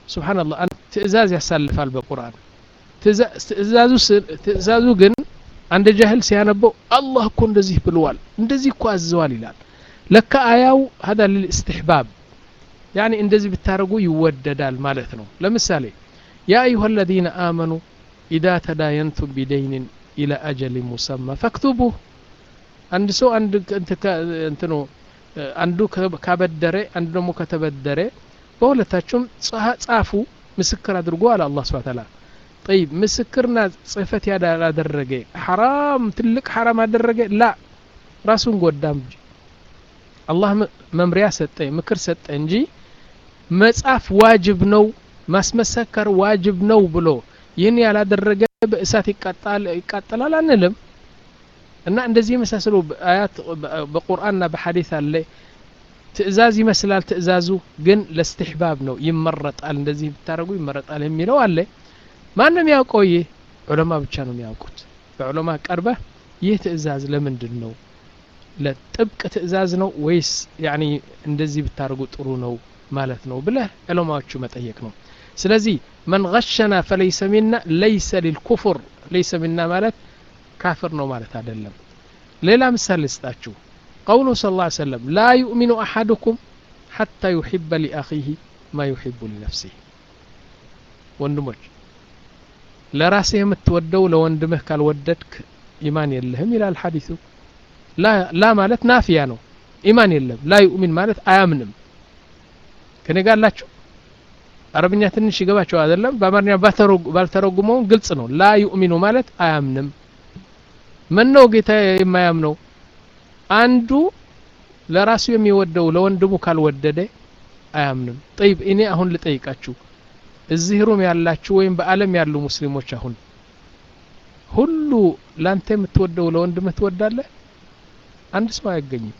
ሱብሃንአላህ አንድ ትእዛዝ ያሳልፋል በቁርአን ትእዛዙ ትእዛዙ ግን አንድ ጃህል ሲያነበው አላህ እኮ እንደዚህ ብለዋል እንደዚህ እኮ አዘዋል ይላል ለካ አያው هذا للاستحباب يعني እንደዚህ ብታረጉ ይወደዳል ማለት ነው ለምሳሌ يا ايها الذين امنوا اذا تداينتم بدين الى اجل مسمى فاكتبوه አንድ ሰው አንድ እንትኑ አንዱ ካበደረ አንዱ ደግሞ ከተበደረ በሁለታቸውም ጻፉ ምስክር አድርጎ አለ አላህ Subhanahu Wa Ta'ala طيب ምስክርና ጽፈት ያላደረገ حرام ትልቅ حرام አደረገ لا ራሱን ጎዳም እንጂ አላህ መምሪያ ሰጠ ምክር ሰጠ እንጂ መጻፍ ዋጅብ ነው ማስመሰከር ዋጅብ ነው ብሎ ይህን ያላደረገ በእሳት ይቃጠላል ይቃጠላል አንልም እና እንደዚህ መሳሰሉ አያት በቁርአንና በሐዲስ አለ ትእዛዝ ይመስላል ትእዛዙ ግን ለስትህባብ ነው ይመረጣል እንደዚህ ብታረጉ ይመረጣል የሚለው አለ ማንንም ያውቀው ይህ ዑለማ ብቻ ነው የሚያውቁት በዑለማ ቀርበ ይህ ትእዛዝ ለምንድን ነው ለጥብቅ ትእዛዝ ነው ወይስ ያኒ እንደዚህ ብታረጉ ጥሩ ነው ማለት ነው ብለ ዑለማዎቹ መጠየቅ ነው ስለዚህ من غشنا فليس منا ليس للكفر ليس منا ማለት كافر ነው ማለት አይደለም ሌላ ምሳሌ ልስጣችሁ قوله صلى الله عليه وسلم لا يؤمن احدكم حتى يحب لاخيه ما يحب لنفسه ወንድሞች ለራስህ የምትወደው ለወንድምህ ካልወደድክ ኢማን የለህም ይላል ሐዲሱ ላ ላ ማለት ናፊያ ነው ኢማን የለም ላ يؤمن ማለት አያምንም ከነጋላችሁ አረብኛ ትንሽ ይገባቸው አይደለም በአማርኛ ባልተረጉመው ግልጽ ነው ላ يؤمن ማለት አያምንም ምን ነው ጌታ የማያምነው አንዱ ለራሱ የሚወደው ለወንድሙ ካልወደደ አያምንም طيب እኔ አሁን ልጠይቃችሁ እዚህ ሩም ያላችሁ ወይም በአለም ያሉ ሙስሊሞች አሁን ሁሉ ላንተ የምትወደው ለወንድምህ ትወዳለህ አንድ ሰው አይገኝም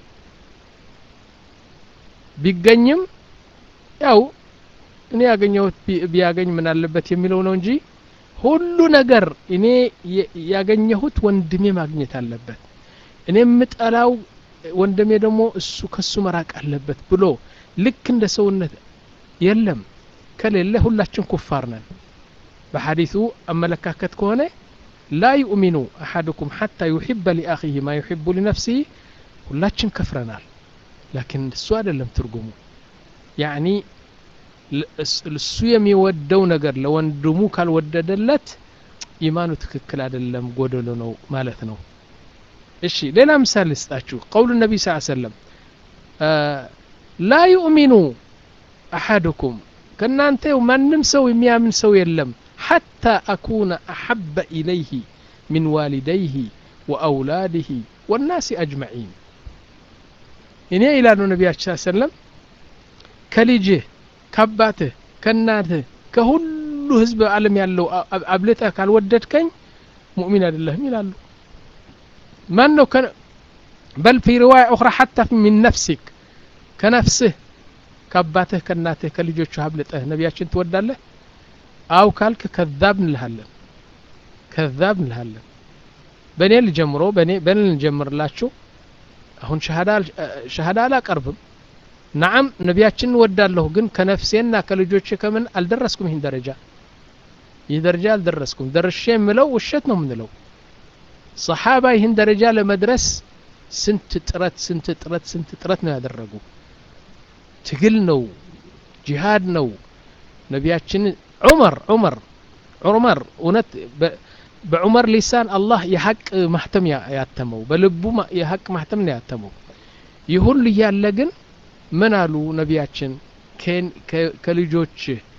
ቢገኝም ያው እኔ ያገኘሁት ቢያገኝ ምን አለበት የሚለው ነው እንጂ ሁሉ ነገር እኔ ያገኘሁት ወንድሜ ማግኘት አለበት እኔ ምጠላው ወንድሜ ደግሞ እሱ ከሱ መራቅ አለበት ብሎ ልክ እንደ ሰውነት የለም ከሌለ ሁላችን ኩፋር ነን በሐዲሱ አመለካከት ከሆነ لا يؤمن احدكم حتى يحب لاخيه ما يحب لنفسه ሁላችን ከፍረናል لكن እሱ አይደለም ትርጉሙ يعني እሱ የሚወደው ነገር ለወንድሙ ካልወደደለት ኢማኑ ትክክል አይደለም ጎደሎ ነው ማለት ነው እሺ ሌላ ምሳሌ ልስጣችሁ قول النبي صلى الله عليه وسلم لا يؤمن احدكم ከናንተ ማንንም ሰው የሚያምን ሰው የለም حتى اكون احب اليه من والديه واولاده والناس اجمعين እኔ ይላሉ ነብያችን ሰለላሁ ዐለይሂ ወሰለም ከልጅህ ከአባትህ ከናትህ ከሁሉ ህዝብ ዓለም ያለው አብለታ ካልወደድከኝ ሙእሚን አይደለህም ይላሉ ማን ነው بل في روايه اخرى حتى من نفسك كنفسه ከአባትህ ከናትህ ከልጆቹ አብለጠህ ነብያችን ትወዳለህ አው ካልክ ከذاب እንልሃለን ከذاب እንልሃለን በኔ ልጀምሮ በኔ በኔ ልጀምርላችሁ አሁን ሸሃዳ ሸሃዳ አላቀርብም نعم ነብያችን ወዳለሁ ግን ከነፍሴና ከልጆቼ ከምን አልደረስኩም ይሄን ደረጃ ይሄ ደረጃ አልደረስኩም ደርሼ ምለው ውሸት ነው ምንለው ሱሐባ ይሄን ደረጃ ለመድረስ ስንት ጥረት ስንት ጥረት ስንት ጥረት ነው ያደረጉ ትግል ነው ጂሃድ ነው ነብያችን ዑመር ዑመር ዑመር እውነት በዑመር ሊሳን አላህ የሐቅ ማህተም ያተመው በልቡ የሐቅ ማህተም ነው ያተመው ይሁን ያለ ግን ምን አሉ ነብያችን ከልጆች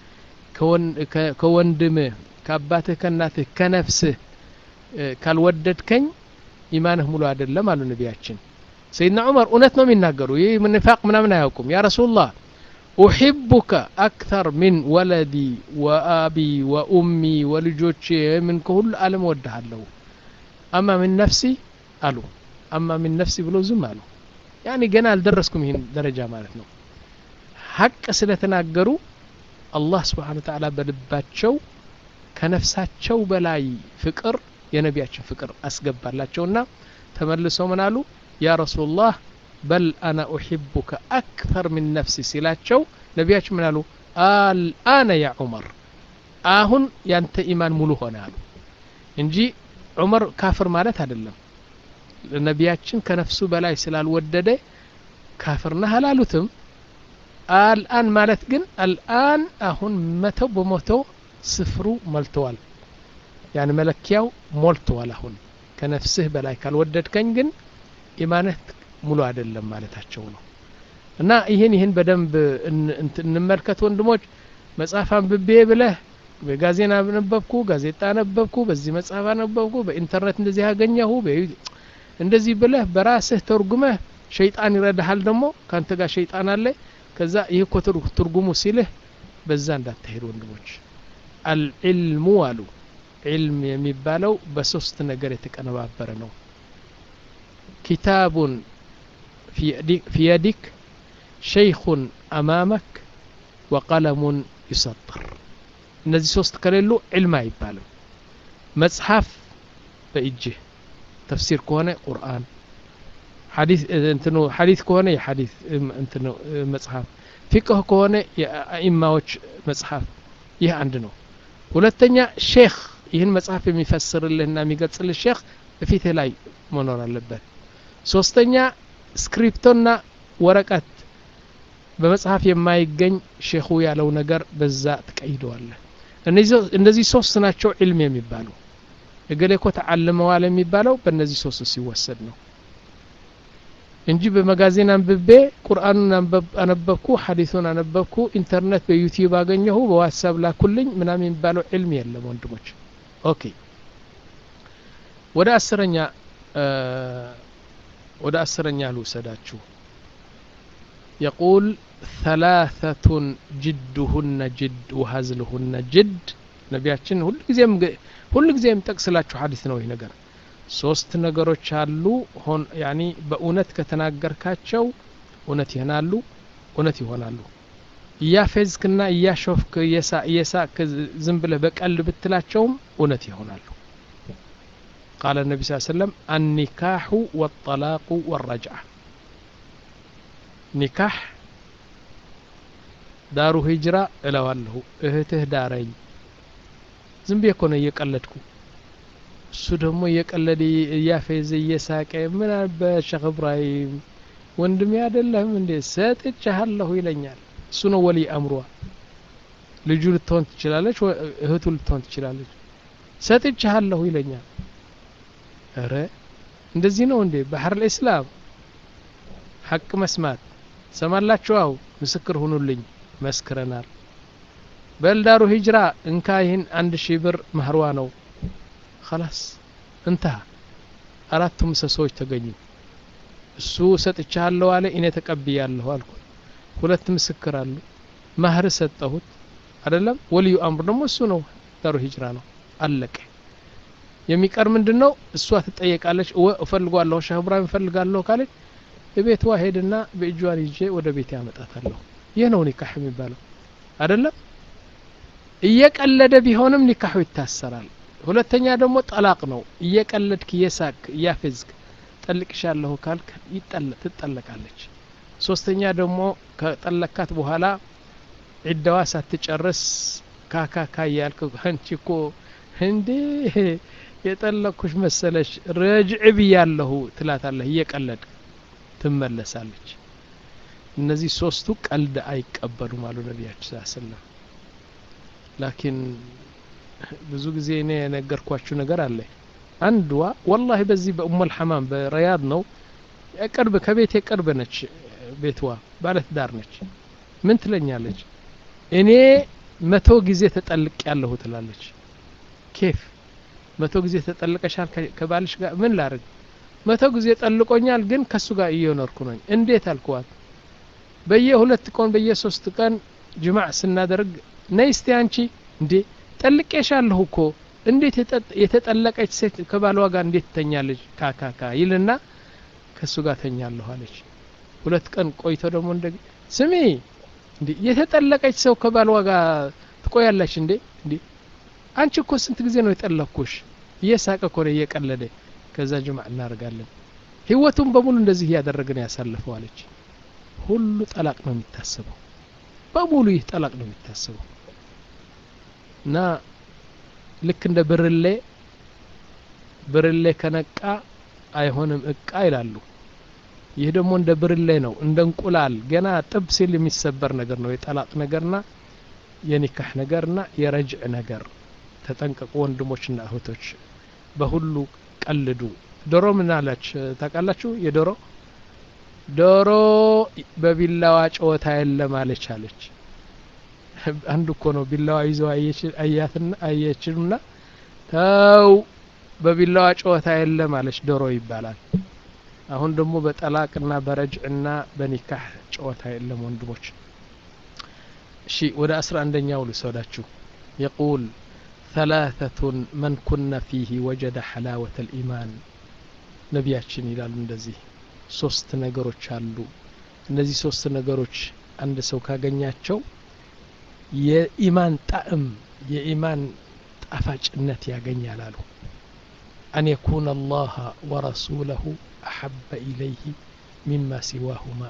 ከወንድም ከአባትህ ከናትህ ከነፍስህ ካልወደድከኝ ኢማንህ ሙሉ አይደለም አሉ ነብያችን ሰይድና ዑመር እውነት ነው የሚናገሩ ይህ ንፋቅ ምናምን አያውቁም ያ ረሱላህ احبك اكثر من ولدي وابي وامي ولجوچي من كل ዓለም ወደሃለሁ اما من نفسي አሉ اما من نفسي ብሎ ዝም አሉ يعني ገና አልደረስኩም ይሄን ደረጃ ማለት ነው ሐቅ ስለተናገሩ አላህ Subhanahu Wa Ta'ala በልባቸው ከነፍሳቸው በላይ ፍቅር የነቢያችን ፍቅር አስገባላቸውና ተመልሰው ምን አሉ ያ ረሱላህ بل انا احبك اكثر من نفسي ሲላቸው ነቢያችን ምን አሉ الآن يا عمر አሁን ያንተ ኢማን ሙሉ ሆነ አሉ እንጂ ዑመር ካፍር ማለት አይደለም ነቢያችን ከነፍሱ በላይ ስላልወደደ ካፍር ነህ አላሉትም አልአን ማለት ግን አልአን አሁን መቶ በመቶ ስፍሩ ሞልተዋል ያን መለኪያው ሞልተዋል አሁን ከነፍስህ በላይ ካልወደድከኝ ግን ኢማንህ ሙሉ አይደለም ማለታቸው ነው እና ይሄን ይሄን በደንብ እንመልከት ወንድሞች መጽሐፍ አንብቤ ብለህ በጋዜና ነበብኩ ጋዜጣ ነበብኩ በዚህ መጽሐፍ ነበብኩ በኢንተርኔት እንደዚህ ያገኘሁ እንደዚህ ብለህ በራስህ ተርጉመህ ሸይጣን ይረዳሃል ደግሞ ካንተ ጋር ሸይጣን አለ ከዛ ይሄ እኮ ትርጉሙ ሲልህ በዛ እንዳትሄድ ወንድሞች አልዕልሙ አሉ علم የሚባለው በሶስት ነገር የተቀነባበረ ነው كتاب في يدك, في يدك شيخ أمامك وقلم يسطر እነዚህ ሶስት ከሌሉ علم አይባልም መጽሐፍ በእጅህ ተፍሲር ከሆነ ቁርአን ሐዲስ እንትኑ ሐዲስ ከሆነ የሐዲስ እንትኑ መጽሐፍ ፊቅህ ከሆነ የአኢማዎች መጽሐፍ ይህ አንድ ነው ሁለተኛ ሼክ ይህን መጽሐፍ የሚፈስርልህና የሚገልጽልህ ሼክ በፊትህ ላይ መኖር አለበት ሶስተኛ ስክሪፕቶና ወረቀት በመጽሐፍ የማይገኝ ሼኹ ያለው ነገር በዛ ተቀይደዋለህ እነዚህ እነዚህ ሶስት ናቸው ዒልም የሚባሉ እገሌ እኮ ተዓለመዋል የሚባለው በእነዚህ ሶስት ሲወሰድ ነው እንጂ በመጋዚን አንብቤ ቁርአኑን አነበብኩ ሐዲሱን አነበብኩ ኢንተርኔት በዩቲዩብ አገኘሁ በዋትስአፕ ላኩልኝ ምናምን የሚባለው ዒልም የለም ወንድሞች ኦኬ ወደ አስረኛ ወደ አስረኛ ልውሰዳችሁ يقول ثلاثة جدهن جد وهزلهن جد ነቢያችን ሁሉ ጊዜም ሁሉ ጊዜም ጠቅስላችሁ ሐዲስ ነው ይሄ ነገር ሶስት ነገሮች አሉ ሆን ያኒ በእውነት ከተናገርካቸው እውነት ይሆናሉ እውነት ይሆናሉ ያፈዝክና ያሾፍክ የሳ የሳክ ዝም ብለህ በቀል ብትላቸውም እውነት ይሆናሉ قال النبي صلى الله عليه وسلم النكاح والطلاق والرجعه ኒካህ ዳሩ ሂጅራ እለዋለሁ እህትህ ዳረኝ ዝም ብዬ እኮ ነው እየቀለድኩ እሱ ደግሞ እየቀለደ እያፈዘ እየሳቀ ምን አበሸ ኢብራሂም ወንድሜ አይደለም እንዴ ሰጥቻለሁ ይለኛል እሱ ነው ወሊ አምሯ ልጁ ልትሆን ትችላለች እህቱ ልትሆን ትችላለች ሰጥቻለሁ ይለኛል አረ እንደዚህ ነው እንዴ ባህር الاسلام ሐቅ መስማት ሰማላችሁ አው ምስክር ሁኑልኝ መስክረናል በልዳሩ ሂጅራ እንካይን አንድ ሺህ ብር ማህርዋ ነው خلاص انتهى አራቱም ሰሶች ተገኙ እሱ ሰጥቻለሁ አለ እኔ ተቀብያለሁ አልኩ ሁለት ምስክር አሉ ማህር ሰጠሁት አይደለም ወልዩ አምር ደግሞ እሱ ነው ዳሩ ሂጅራ ነው አለቀ የሚቀር ምንድነው እሷ ትጠየቃለች እፈልጋለሁ ሸህ ኢብራሂም እፈልጋለሁ ካለች በቤት ዋሄድና በእጇን ይዤ ወደ ቤት ያመጣታለሁ ይሄ ነው ኒካህ የሚባለው አይደለም እየቀለደ ቢሆንም ኒካሁ ይታሰራል ሁለተኛ ደግሞ ጠላቅ ነው እየቀለድክ እየሳቅ እያፈዝክ ጠልቅሻለሁ ካልክ ይጠለቅ ትጠለቃለች ሶስተኛ ደግሞ ከጠለካት በኋላ ዒዳዋ ሳትጨርስ ካካካ ያልክ አንቺኮ እንዴ የጠለቅኩሽ መሰለሽ ረጅዕ ብያለሁ ትላታለህ እየቀለድክ ትመለሳለች እነዚህ ሶስቱ ቀልድ አይቀበሉ ማለት ነብያችን ሰለላሁ ዐለይሂ ወሰለም ላኪን ብዙ ጊዜ እኔ ነገርኳችሁ ነገር አለ አንድዋ والله በዚህ በኡሙል ሐማም በሪያድ ነው የቅርብ ከቤት የቅርብ ነች ቤትዋ ባለት ዳር ነች ምን ትለኛለች እኔ መቶ ጊዜ ተጠልቅ ያለሁ ትላለች كيف መቶ ጊዜ ተጠልቀሻል ከባልሽ ጋር ምን ላርግ መቶ ጊዜ ጠልቆኛል ግን ከሱ ጋር እየኖርኩ ነኝ እንዴት አልኳት በየሁለት ቀን በየሶስት ቀን ጅማዕ ስናደርግ ነይስቲ አንቺ እንዴ ጠልቄሻለሁ እኮ እንዴት የተጠለቀች ሴት ከባሏ ጋር እንዴት ተኛለች ካካካ ይልና ከሱ ጋር ተኛለሁ አለች ሁለት ቀን ቆይቶ ደግሞ እንደ ስሚ እንዴ የተጠለቀች ሰው ከባሏ ጋር ትቆያለች እንዴ እንዴ አንቺ እኮ ስንት ጊዜ ነው የጠለቅኩሽ እየሳቀ እኮ ነው እየቀለደ ከዛ ጅማዕ እናርጋለን ህይወቱን በሙሉ እንደዚህ ያደረገን ያሳልፈው አለች ሁሉ ጠላቅ ነው የሚታሰበው በሙሉ ይህ ጠላቅ ነው የሚታሰበው እና ልክ እንደ ብርሌ ብርሌ ከነቃ አይሆንም እቃ ይላሉ ይህ ደግሞ እንደ ብርሌ ነው እንደ እንቁላል ገና ጥብ ሲል የሚሰበር ነገር ነው የጠላቅ ነገርና የኒካህ ነገርና የረጅዕ ነገር ተጠንቀቁ ወንድሞችና እህቶች በሁሉ ቀልዱ ዶሮ ምን አለች ታውቃላችሁ የዶሮ ዶሮ በቢላዋ ጨዋታ የለም አለች አለች አንዱ እኮ ነው ቢላዋ ይዘው አያትና አየችና ተው በቢላዋ ጨዋታ የለም አለች ዶሮ ይባላል አሁን ደግሞ በጠላቅና በረጅዕና በኒካህ ጨዋታ የለም ወንድሞች እሺ ወደ አስራ አንደኛው ልሰዳችሁ يقول ثلاثة من كنا فيه وجد حلاوة الإيمان ነቢያችን ይላሉ እንደዚህ ሶስት ነገሮች አሉ እነዚህ ሶስት ነገሮች አንድ ሰው ካገኛቸው የኢማን ጣዕም የኢማን ጣፋጭነት ያገኛል አሉ أن يكون الله ورسوله أحب إليه مما سواهما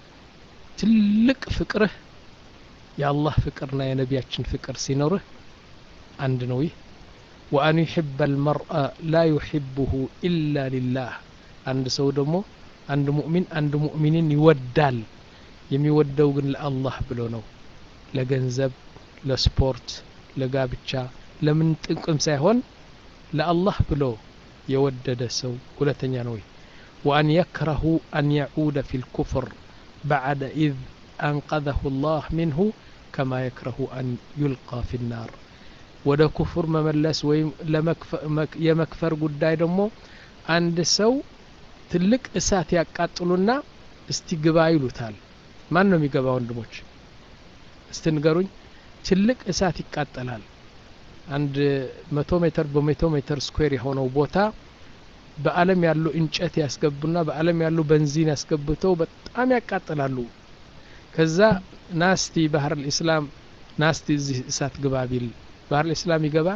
ትልቅ ፍቅርህ የአላህ ፍቅርና የነቢያችን ፍቅር ሲኖርህ አንድ ነው ይህ وأن يحب المرء لا يحبه إلا لله عند سو دمو عند مؤمن عند مؤمنين يودال የሚወደው ግን ለአላህ ብሎ ነው ለገንዘብ ለስፖርት ለጋብቻ ለምን ጥቅም ሳይሆን ለአላህ ብሎ የወደደ ሰው ሁለተኛ ነው وأن يكره أن يعود في الكفر بعد إذ أنقذه الله منه كما يكره أن يلقى في النار ወደ ኩፍር መመለስ ወይም የመክፈር ጉዳይ ደግሞ አንድ ሰው ትልቅ እሳት ያቃጥሉና እስቲ ግባ ይሉታል ማን ነው የሚገባው ወንድሞች እስቲ ንገሩኝ ትልቅ እሳት ይቃጠላል አንድ መቶ ሜትር በመቶ ሜትር ስኩዌር የሆነው ቦታ በአለም ያሉ እንጨት ያስገቡና በአለም ያሉ በንዚን ያስገብተው በጣም ያቃጥላሉ ከዛ ናስቲ ባህር الاسلام ናስቲ እዚህ እሳት ግባ ቢል ባህር الاسلام ይገባል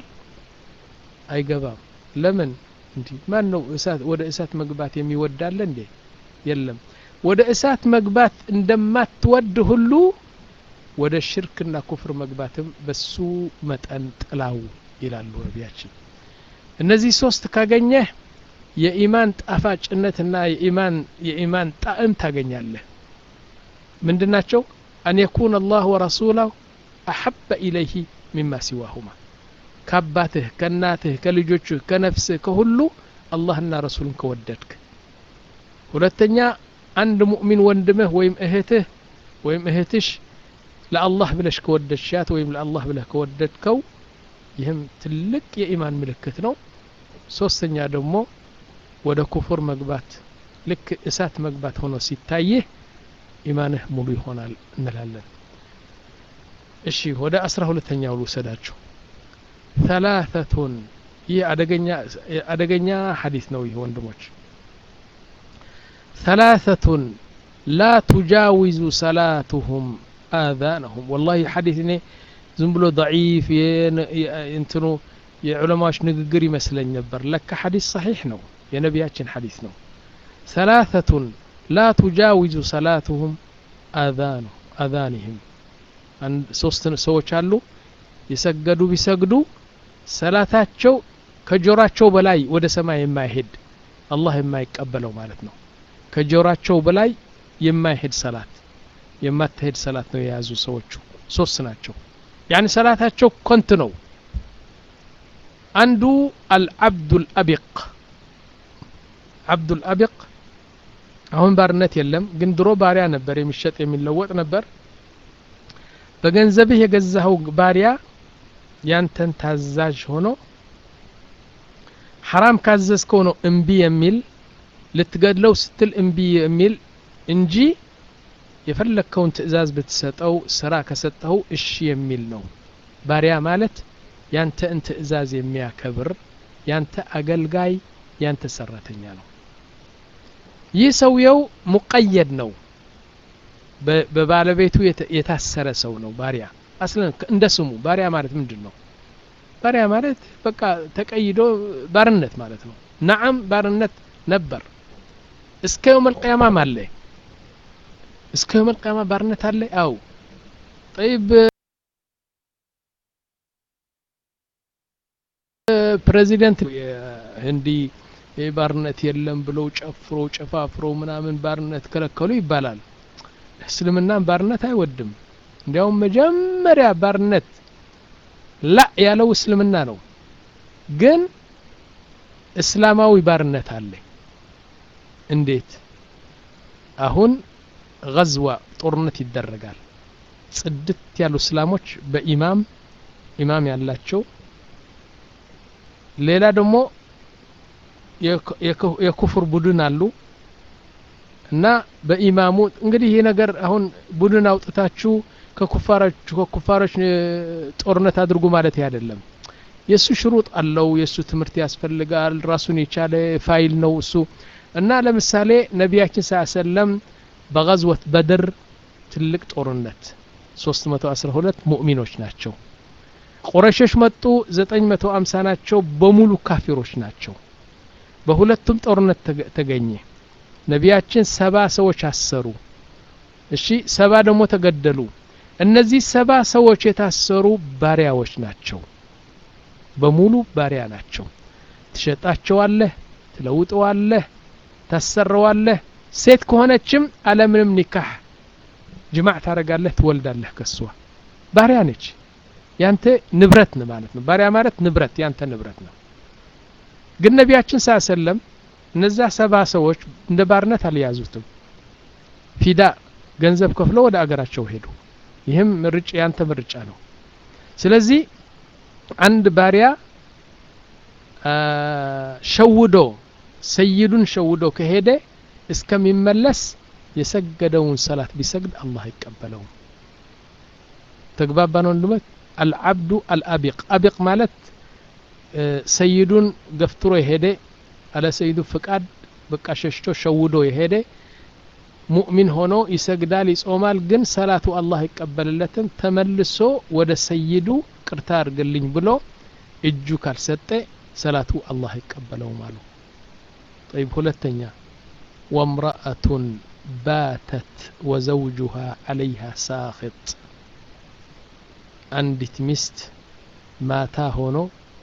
አይገባም ለምን እንዴ ማን ነው እሳት ወደ እሳት መግባት የሚወዳል እንዴ የለም ወደ እሳት መግባት እንደማትወድ ሁሉ ወደ ሽርክና ኩፍር መግባትም በሱ መጠን ጥላው ይላሉ ነቢያችን እነዚህ ሶስት ካገኘ የኢማን ጣፋጭነትና የኢማን የኢማን ጣዕም ታገኛለህ ምንድናቸው أن يكون الله ورسوله أحب إليه مما سواهما كاباته كناته كلجوجه كنفسه كهلو اللهنا رسولن كوددك ሁለተኛ አንድ ሙእሚን ወንድምህ ወይም እህትህ ወይም እህትሽ ለአላህ ብለሽ ከወደድሻት ወይም ለአላህ ብለህ ከወደድከው ይህም ትልቅ የኢማን ምልክት ነው ሶስተኛ ደግሞ ወደ ኩፍር መግባት ልክ እሳት መግባት ሆኖ ሲታይህ ኢማንህ ሙሉ ይሆናል እንላለን እሺ ወደ አስራ ሁለተኛው ልውሰዳችሁ ثلاثة ይህ አደገኛ አደገኛ ሐዲስ ነው ይህ ወንድሞች ثلاثة لا تجاوز صلاتهم آذانهم والله حديثني ዝም ብሎ ضعيف እንትኑ የዑለማዎች ንግግር ይመስለኝ ነበር ለካ ሐዲስ صحيح ነው የነቢያችን ሐዲስ ነው ثلاثة لا تجاوز صلاتهم آذان آذانهم አን ሶስት ሰዎች አሉ ይሰገዱ ቢሰግዱ ሰላታቸው ከጆራቸው በላይ ወደ ሰማይ የማይሄድ አላህ የማይቀበለው ማለት ነው ከጆራቸው በላይ የማይሄድ ሰላት የማትሄድ ሰላት ነው የያዙ ሰዎቹ ሶስት ናቸው يعني ሰላታቸው ኮንት ነው አንዱ العبد الأبق عبد الأبق አሁን ባርነት የለም ግን ድሮ ባሪያ ነበር የሚሸጥ የሚለወጥ ነበር በገንዘብህ የገዛው ባሪያ ያንተን ታዛዥ ሆኖ حرام ካዘዝከው ነው እንቢ የሚል ልትገድለው ስትል እንቢ የሚል እንጂ የፈለከውን ትእዛዝ ብትሰጠው ስራ ከሰጠው እሺ የሚል ነው ባሪያ ማለት ያንተ ትእዛዝ የሚያከብር ያንተ አገልጋይ ያንተ ሰራተኛ ነው ይህ ሰውየው ሙቀየድ ነው በባለቤቱ የታሰረ ሰው ነው ባሪያ አስለን እንደ ስሙ ባሪያ ማለት ምንድነው ባሪያ ማለት በቃ ተቀይዶ ባርነት ማለት ነው ነዓም ባርነት ነበር እስከ يوم القيامه ማለ እስከ يوم القيامه ባርነት አለ አው طيب ፕሬዚደንት ህንዲ ባርነት የለም ብለው ጨፍሮ ጨፋፍሮ ምናምን ባርነት ከለከሉ ይባላል። እስልምና ባርነት አይወድም። እንዲያውም መጀመሪያ ባርነት ላ ያለው እስልምና ነው። ግን እስላማዊ ባርነት አለ። እንዴት? አሁን غزوة ጦርነት ይደረጋል። ጽድት ያሉ እስላሞች በኢማም ኢማም ያላቸው ሌላ ደግሞ የኩፍር ቡድን አሉ እና በኢማሙ እንግዲህ ይሄ ነገር አሁን ቡድን አውጥታችሁ ከኩፋሮች ከኩፋሮች ጦርነት አድርጉ ማለት አይደለም። የሱ ሽሩጥ አለው። የሱ ትምህርት ያስፈልጋል። ራሱን የቻለ ፋይል ነው እሱ እና ለምሳሌ ነብያችን ሰለላሁ ዐለይሂ ወሰለም በغزوة በድር ትልቅ ጦርነት ሶስት መቶ አስራ ሁለት ሙእሚኖች ናቸው። ቁረይሾች መጡ ዘጠኝ መቶ ሃምሳ ናቸው። በሙሉ ካፊሮች ናቸው። በሁለቱም ጦርነት ተገኘ። ነብያችን ሰባ ሰዎች አሰሩ። እሺ ሰባ ደግሞ ተገደሉ። እነዚህ ሰባ ሰዎች የታሰሩ ባሪያዎች ናቸው። በሙሉ ባሪያ ናቸው። ትሸጣቸዋለህ፣ ትለውጠዋለህ፣ ታሰረዋለህ። ሴት ከሆነችም አለምንም ኒካህ ጅማዕ ታረጋለህ፣ ትወልዳለህ ከሷ። ባሪያ ነች። ያንተ ንብረት ነው ማለት ነው። ባሪያ ማለት ንብረት፣ ያንተ ንብረት ነው። ግን ነብያችን ሰለላሁ ዐለይሂ ወሰለም እነዛ ሰባ ሰዎች እንደ ባርነት አልያዙትም። ፊዳ ገንዘብ ከፍለው ወደ አገራቸው ሄዱ። ይህም ምርጫ ያንተ ምርጫ ነው። ስለዚህ አንድ ባሪያ ሸውዶ ሰይዱን ሸውዶ ከሄደ እስከሚመለስ የሰገደውን ሰላት ቢሰግድ አላህ ይቀበለው። ተግባባን ወንድሞች? العبد الأبيق أبيق مالت سيدون قفترو يهدي على سيدو فقاد بقى ششتو شودو يهدي مؤمن هونو يسجدال يصومال جن صلاة الله يقبل لتن تملسو ود سيدو قرتار قلين بلو اجو كالسته صلاة الله يقبلو مالو. طيب هلتنيا وامرأة باتت وزوجها عليها ساخط አንዲት ሚስት ማታ ሆኖ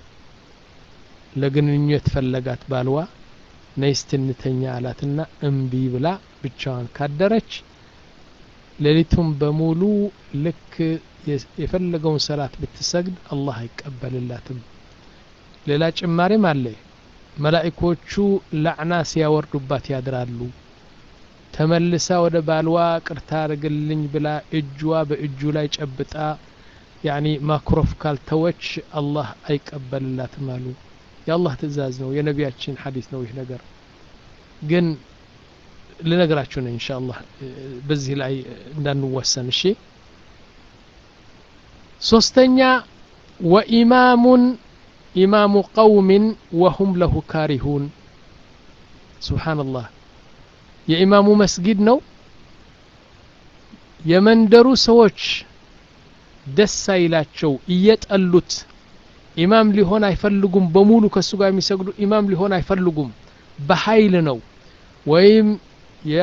ለግንኙነት ፈለጋት ባልዋ ነይስትንተኛ አላትና እምቢ ብላ ብቻዋን ካደረች ሌሊቱን በሙሉ ልክ የፈለገውን ሰላት ብትሰግድ አላህ አይቀበልላትም። ሌላ ጭማሪም አለ። መላእክቶቹ ለዕና ሲያወርዱባት ያድራሉ። ተመልሳ ወደ ባልዋ ቅርታ አርግልኝ ብላ እጅዋ በእጁ ላይ ጨብጣ يعني ማክሮፍ ካልተወች አላህ አይቀበልላትም አሉ። የአላህ ትእዛዝ ነው፣ የነቢያችን ሐዲስ ነው። ይህ ነገር ግን ልነግራችሁ ነው ኢንሻአላህ በዚህ ላይ እንዳንወሰን። እሺ ሶስተኛ ወኢማሙ ኢማሙ ቀውም وهم له كارهون ሱብሃንአላህ የኢማሙ መስጊድ ነው። የመንደሩ ሰዎች ደስ አይላቸው እየጠሉት ኢማም ሊሆን አይፈልጉም። በሙሉ ከሱ ጋር የሚሰግዱ ኢማም ሊሆን አይፈልጉም። በኃይል ነው ወይም ያ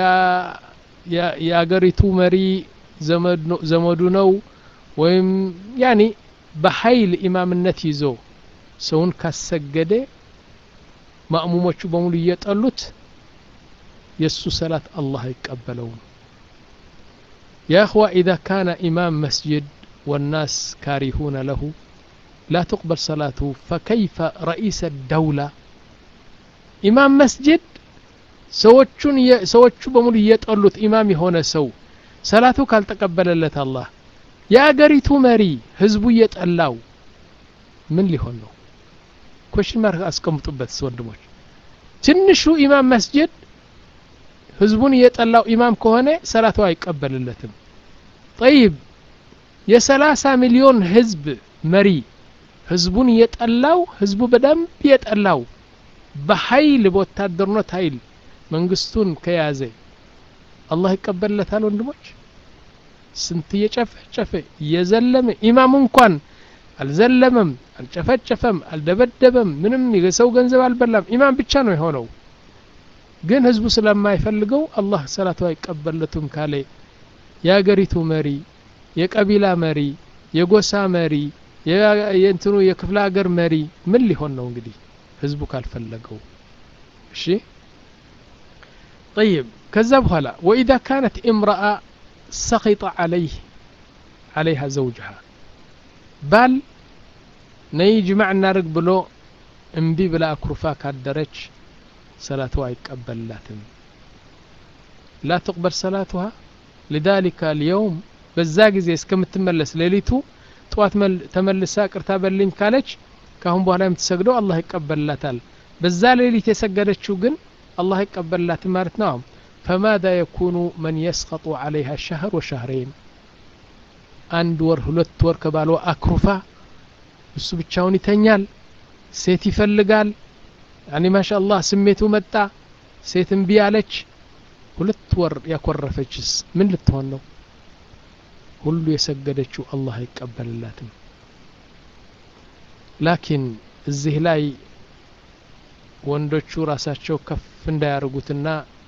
ያገሪቱ መሪ ዘመዱ ነው ወይም ያኒ በኃይል ኢማምነት ይዞ ሰውን ካሰገደ ማእሙሞቹ በሙሉ እየጠሉት የሱ ሰላት አላህ አይቀበለውም። يا اخوة اذا كان امام مسجد والناس كارهون له لا تقبل صلاته فكيف رئيس الدولة امام مسجد ሰዎቹን ሰዎቹ በሙሉ እየጠሉት ኢማም የሆነ ሰው ሰላቱ ካልተቀበለለት አላህ ያገሪቱ መሪ ህዝቡ እየጠላው ምን ሊሆን ነው? ኮሽን ማርክ አስቀምጡበት ወንድሞች። ትንሹ ኢማም መስጂድ ህዝቡን እየጠላው ኢማም ከሆነ ሰላቱ አይቀበልለትም። طيب የሰላሳ ሚሊዮን ህዝብ መሪ ህዝቡን እየጠላው ህዝቡ በደንብ እየጠላው በኃይል በወታደርነት ኃይል መንግስቱን ከያዘ አላህ ይቀበልለታል ወንድሞች? ስንት የጨፈጨፈ የዘለመ ኢማሙ እንኳን አልዘለመም፣ አልጨፈጨፈም፣ አልደበደበም፣ ምንም የሰው ገንዘብ አልበላም። ኢማም ብቻ ነው የሆነው። ግን ህዝቡ ስለማይፈልገው አላህ ሰላቱ አይቀበልለትም ካለ ያገሪቱ መሪ የቀቢላ መሪ የጎሳ መሪ የእንትኑ የክፍለ ሀገር መሪ ምን ሊሆን ነው እንግዲህ ህዝቡ ካልፈለገው እሺ طيب ከዛ በኋላ واذا كانت امراه سخط عليه عليها زوجها ባል ነይ ጅማዕ እናርግ ብሎ እምቢ ብላ አኩርፋ ካደረች ሰላቷ አይቀበልላትም لا تقبل صلاتها لذلك اليوم በዛ ጊዜ እስከምትመለስ ሌሊቱ ጧት ተመልሳ ቅርታ በልኝ ካለች ካሁን በኋላ የምትሰግደው አላህ ይቀበልላታል በዛ ሌሊት የሰገደችው ግን አላህ ይቀበልላት ማለት ነው فماذا يكون من يسقط عليها شهر وشهرين አንድ ወር ሁለት ወር ከባሏ አክሩፋ እሱ ብቻውን ይተኛል ሴት ይፈልጋል ያኒ ማሻአላህ ስሜቱ መጣ ሴት እምቢ አለች ሁለት ወር ያኮረፈችስ ምን ልትሆን ነው ሁሉ የሰገደችው አላህ አይቀበልላትም ላኪን እዚህ ላይ ወንዶቹ ራሳቸው ከፍ እንዳያርጉትና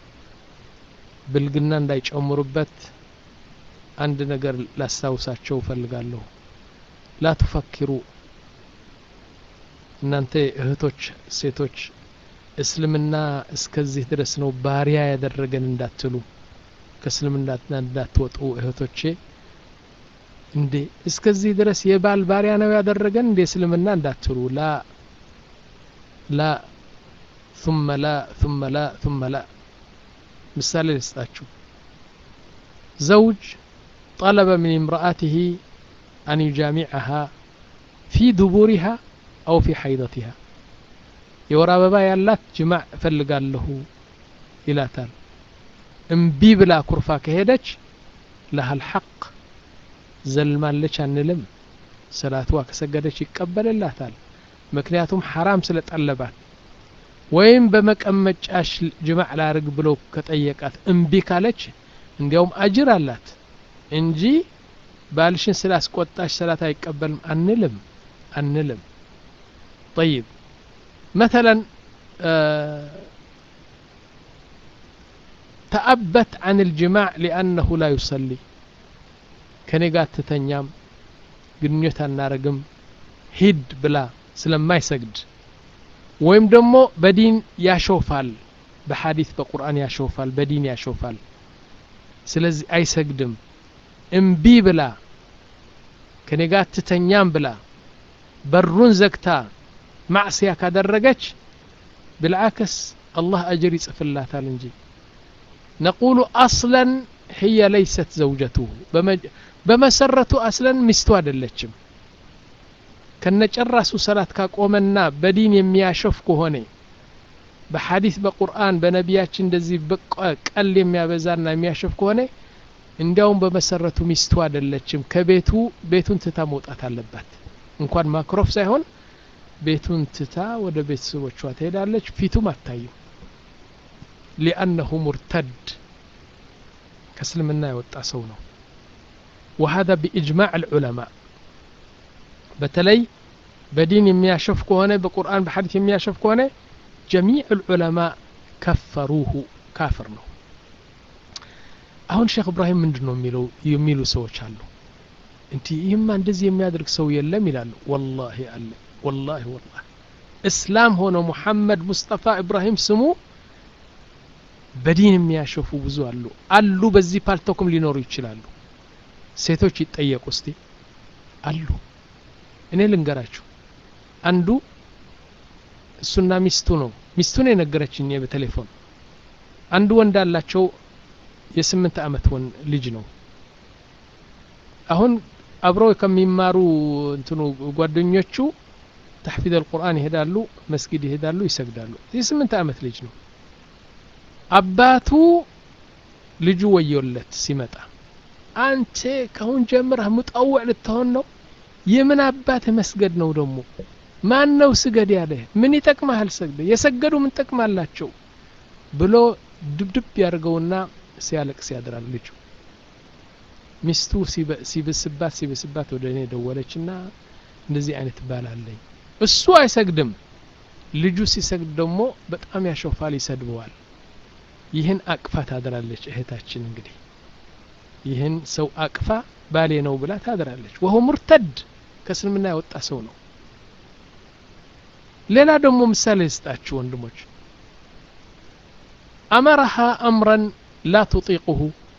ብልግና እንዳይጨምሩበት አንድ ነገር ላስታውሳቸው ፈልጋለሁ لا تفكروا እናንተ እህቶች ሴቶች እስልምና እስከዚህ ድረስ ነው ባሪያ ያደረገን እንዳትሉ ከእስልምና እንዳትወጡ እህቶቼ እንዴ እስከዚህ ድረስ የባል ባሪያ ነው ያደረገን እንዴ እስልምና እንዳትሉ ላ ላ ثم لا ثم لا ثم لا ምሳሌ ልስጣችሁ زوج طلب من امرأته أن يجامعها في دبورها أو في حيضتها የወር አበባ ያላት ጅማዕ ፈልጋለሁ ይላታል እምቢ ብላ ኩርፋ ከሄደች ለሃል ሐቅ ዘልማለች አንልም ሰላቷ ከሰገደች ይቀበልላታል ምክንያቱም حرام ስለጠለባት ወይም በመቀመጫሽ ጅማዕ ላርግ ብሎ ከጠየቃት እምቢ ካለች እንዲያውም አጅር አላት እንጂ ባልሽን ስላስቆጣሽ ሰላት አይቀበልም አንልም አንልም طيب مثلا تأبت عن الجماع لأنه لا يصلي كنيغات تتنيام ግንኙነት አናረግም ሂድ ብላ ስለማይሰግድ ወይም ደግሞ በዲን ያሾፋል በሐዲስ በቁርአን ያሾፋል በዲን ያሾፋል ስለዚህ አይሰግድም እምቢ ብላ ከነጋት ተተኛም ብላ በሩን ዘግታ ማዕሲያ ካደረገች بالعكس الله اجر يጽፍላታል እንጂ نقول اصلا هي ليست زوجته በመሰረቱ اصلا ሚስቱ አይደለችም ከነጨራሱ ሰላት ካቆመና በዲን የሚያሾፍ ከሆነ በሐዲስ በቁርአን በነቢያችን እንደዚህ በቀል የሚያበዛና የሚያሾፍ ከሆነ እንዲያውም በመሰረቱ ሚስቱ አይደለችም ከቤቱ ቤቱን ትታ መውጣት አለባት እንኳን ማክሮፍ ሳይሆን ቤቱን ትታ ወደ ቤተሰቦቿ ትሄዳለች ፊቱም አታይም لانه مرتد ከእስልምና የወጣ ሰው ነው وهذا باجماع العلماء በተለይ በዲን የሚያሾፍ ከሆነ በቁርአን በሐዲስ የሚያሾፍ ከሆነ جميع العلماء كفروه كافر ነው አሁን ሼክ ኢብራሂም ምንድነው የሚለው የሚሉ ሰዎች አሉ እንት ይህማ እንደዚህ የሚያደርግ ሰው የለም ይላሉ والله አለ والله والله እስላም ሆኖ መሐመድ ሙስጠፋ ኢብራሂም ስሙ በዲን የሚያሾፉ ብዙ አሉ አሉ በዚህ ፓልቶኩም ሊኖሩ ይችላሉ ሴቶች ይጠየቁ እስቲ አሉ እኔ ልንገራችሁ አንዱ እሱና ሚስቱ ነው ሚስቱን የነገረችኝ በቴሌፎን አንዱ ወንድ አላቸው የስምንት አመት ወን ልጅ ነው አሁን አብረው ከሚማሩ እንትኑ ጓደኞቹ ተሕፊዝ القرآن ይሄዳሉ መስጊድ ይሄዳሉ ይሰግዳሉ የስምንት አመት ልጅ ነው አባቱ ልጁ ወየለት ሲመጣ አንተ ከሁን ጀምረህ ሙጣውዕ ልትሆን ነው የምን አባት መስገድ ነው ደሞ ማን ነው ስገድ ያለ ምን ይጠቅማል ሰግደ የሰገዱ ምን ተጠቅማላቸው ብሎ ድብድብ ያርገውና ሲያለቅስ ያድራል ልጁ ሚስቱ ሲብስባት ሲብስባት ወደኔ ደወለችና እንደዚህ አይነት ባላለኝ እሱ አይሰግድም ልጁ ሲሰግድ ደግሞ በጣም ያሾፋል ይሰድበዋል ይህን አቅፋ ታድራለች እህታችን እንግዲህ ይህን ሰው አቅፋ ባሌ ነው ብላ ታድራለች وهو مرتد ከእስልምና የወጣ ሰው ነው ሌላ ደግሞ ምሳሌ ልስጣችሁ ወንድሞች أمرها أمرا لا تطيقه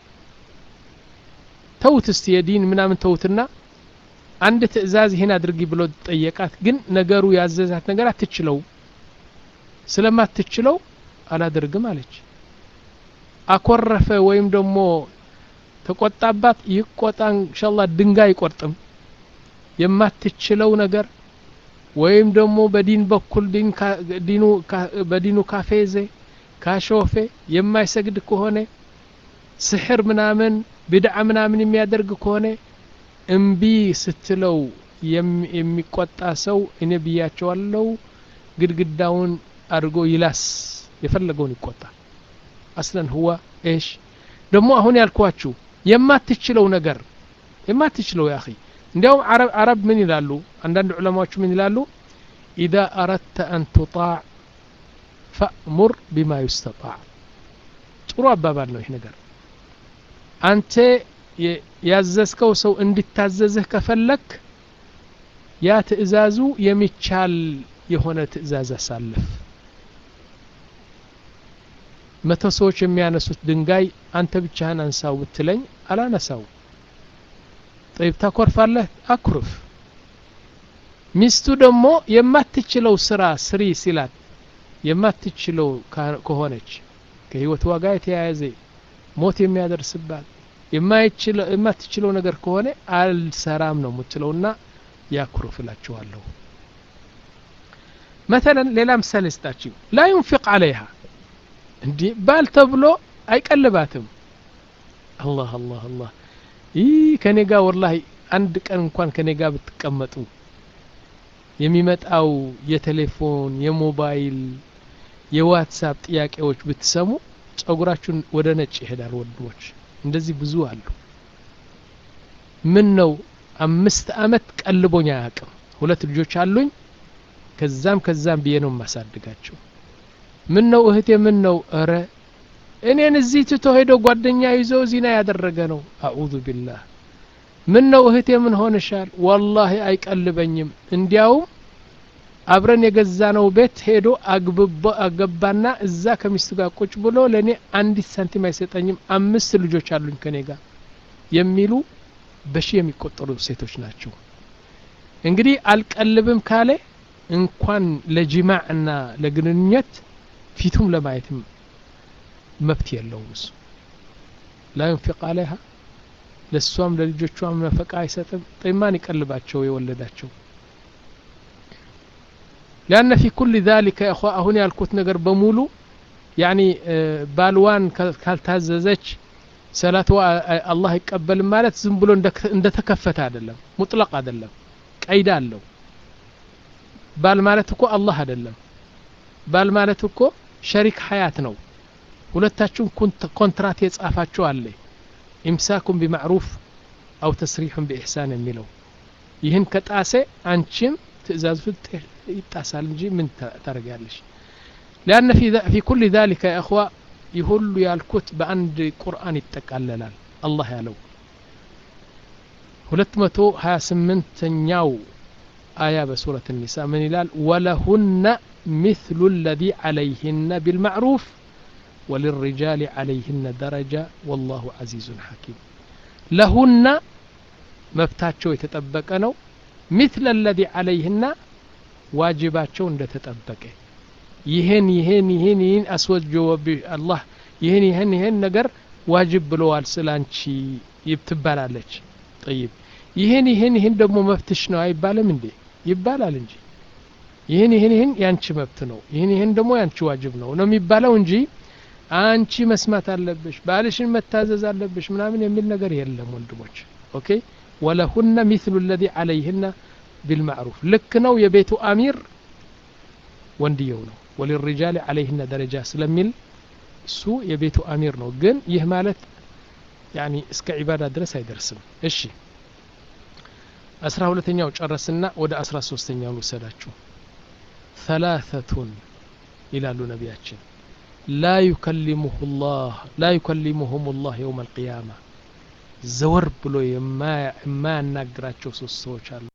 توت استيدين ምናምን ተውትና አንድ ትዕዛዝ ይሄን አድርጊ ብሎ ጠየቃት ግን ነገሩ ያዘዛት ነገር አትችለው ስለማትችለው አላደርግም አለች አኮረፈ ወይም ደግሞ ተቆጣባት ይቆጣን ኢንሻአላህ ድንጋይ ይቆርጥም የማትችለው ነገር ወይም ደግሞ በዲን በኩል ዲን ዲኑ በዲኑ ካፌዘ ካሾፌ የማይሰግድ ከሆነ ስሕር ምናምን ቢድዓ ምናምን የሚያደርግ ከሆነ እምቢ ስትለው የሚቆጣ ሰው እኔ ብያቸዋለሁ ግድግዳውን አድርጎ ይላስ የፈለገውን ይቆጣ አስለን هو ايش ደግሞ አሁን ያልኳችሁ የማትችለው ነገር የማትችለው ያ اخي እንዲያውም አረብ አረብ ምን ይላሉ አንዳንድ ዑለማዎች ምን ይላሉ اذا اردت ان تطاع فأمر بما يستطاع ጥሩ አባባል ነው ይሄ ነገር አንተ ያዘዝከው ሰው እንድታዘዝህ ከፈለክ ያ ትዕዛዙ የሚቻል የሆነ ትዕዛዝ አሳልፍ መቶ ሰዎች የሚያነሱት ድንጋይ አንተ ብቻህን አንሳው ብትለኝ አላነሳው طيب ታኮርፋለህ አኩርፍ ሚስቱ ደግሞ የማትችለው ስራ ስሪ ሲላት የማትችለው ከሆነች ከህይወት ዋጋ የተያያዘ ሞት የሚያደርስባት የማይችለው የማትችለው ነገር ከሆነ አልሰራም ነው የምትለውና ያኩርፍላችኋለሁ مثلا ሌላ ምሳሌ ስጣችሁ لا ينفق عليها እንዴ ባል ተብሎ አይቀልባትም አላህ አላህ አላህ ይ ከኔጋ ወላሂ አንድ ቀን እንኳን ከኔጋ ብትቀመጡ የሚመጣው የቴሌፎን የሞባይል የዋትስአፕ ጥያቄዎች ብትሰሙ ጸጉራችሁን ወደ ነጭ ይሄዳል ወንድሞች እንደዚህ ብዙ አሉ ምን ነው አምስት አመት ቀልቦኛ ያቀም ሁለት ልጆች አሉኝ ከዛም ከዛም ብዬ ነው ማሳድጋቸው ምን ነው እህቴ ምን ነው አረ እኔን እዚህ ትቶ ሄዶ ጓደኛ ይዞ ዚና ያደረገ ነው አዑዙ ቢላህ ምን ነው እህቴ ምን ሆነሻል والله አይቀልበኝም እንዲያው አብረን የገዛነው ቤት ሄዶ አግብቦ አገባና እዛ ከሚስቱ ጋር ቁጭ ብሎ ለኔ አንድ ሳንቲም አይሰጠኝም አምስት ልጆች አሉኝ ከኔ ጋር የሚሉ በሺ የሚቆጠሩ ሴቶች ናቸው እንግዲህ አልቀልብም ካለ እንኳን ለጂማዕና ለግንኙነት ፊቱም ለማየትም መብት የለውም እሱ لا ينفق عليها ለሷም ለልጆቿም ነፈቃ አይሰጥም ጠይማን ይቀልባቸው የወለዳቸው لأن في كل ذلك يا اخوة هنا ያልኩት ነገር በሙሉ يعني ባልዋን ካልታዘዘች ሰላቷ አላህ ይቀበል ማለት ዝም ብሎ እንደተከፈተ አይደለም ሙጥለቅ አይደለም ቀይዳ አለው ባል ማለት እኮ አላህ አይደለም ባል ማለት እኮ ሸሪክ ሐያት ነው ሁለታችሁም ኮንትራት የጻፋችሁ አለ ኢምሳኩም بمعروف او تسريح باحسان የሚለው ይህን ከጣሰ አንቺም ትእዛዝ ይጣሳል እንጂ ምን ታረጋለሽ لأن في في كل ذلك يا اخوة يهل يالكوت بأند قرآن يتقللال الله يالو ሁለት መቶ ሃያ ስምንተኛው آية بسورة النساء من يلال ولهن مثل الذي عليهن بالمعروف وللرجال عليهن درجة والله عزيز حكيم لهن مبتاتشو يتطبق ነው مثل الذي عليهن واجباتشو እንደተጠበቀ ይሄን ይሄን ይሄን ይሄን አስወጀው አላህ ይሄን ይሄን ይሄን ነገር ዋጅብ ብለዋል ስላንቺ ይብትባላለች طيب ይሄን ይሄን ይሄን ደግሞ መብትሽ ነው አይባልም እንዴ ይባላል እንጂ ይሄን ይሄን ይሄን ያንቺ መብት ነው ይሄን ይሄን ደግሞ ያንቺ ዋጅብ ነው ነው የሚባለው እንጂ አንቺ መስማት አለብሽ ባልሽን መታዘዝ አለብሽ ምናምን የሚል ነገር የለም ወንድሞች ኦኬ ولهن مثل الذي عليهن بالمعروف ልክ ነው የቤቱ አሚር ወንድየው ነው وللرجال عليهن درجة ስለሚል እሱ የቤቱ አሚር ነው ግን ይህ ማለት يعني እስከ ዒባዳ ድረስ አይደርስም እሺ አስራ ሁለተኛው ጨረስና ወደ አስራ ሶስተኛው ወሰዳችሁ ثلاثة ይላሉ ነብያችን لا يكلمه الله لا يكلمهم الله يوم القيامة ዘወር ብሎ የማያናግራቸው ሶስት ሰዎች አሉ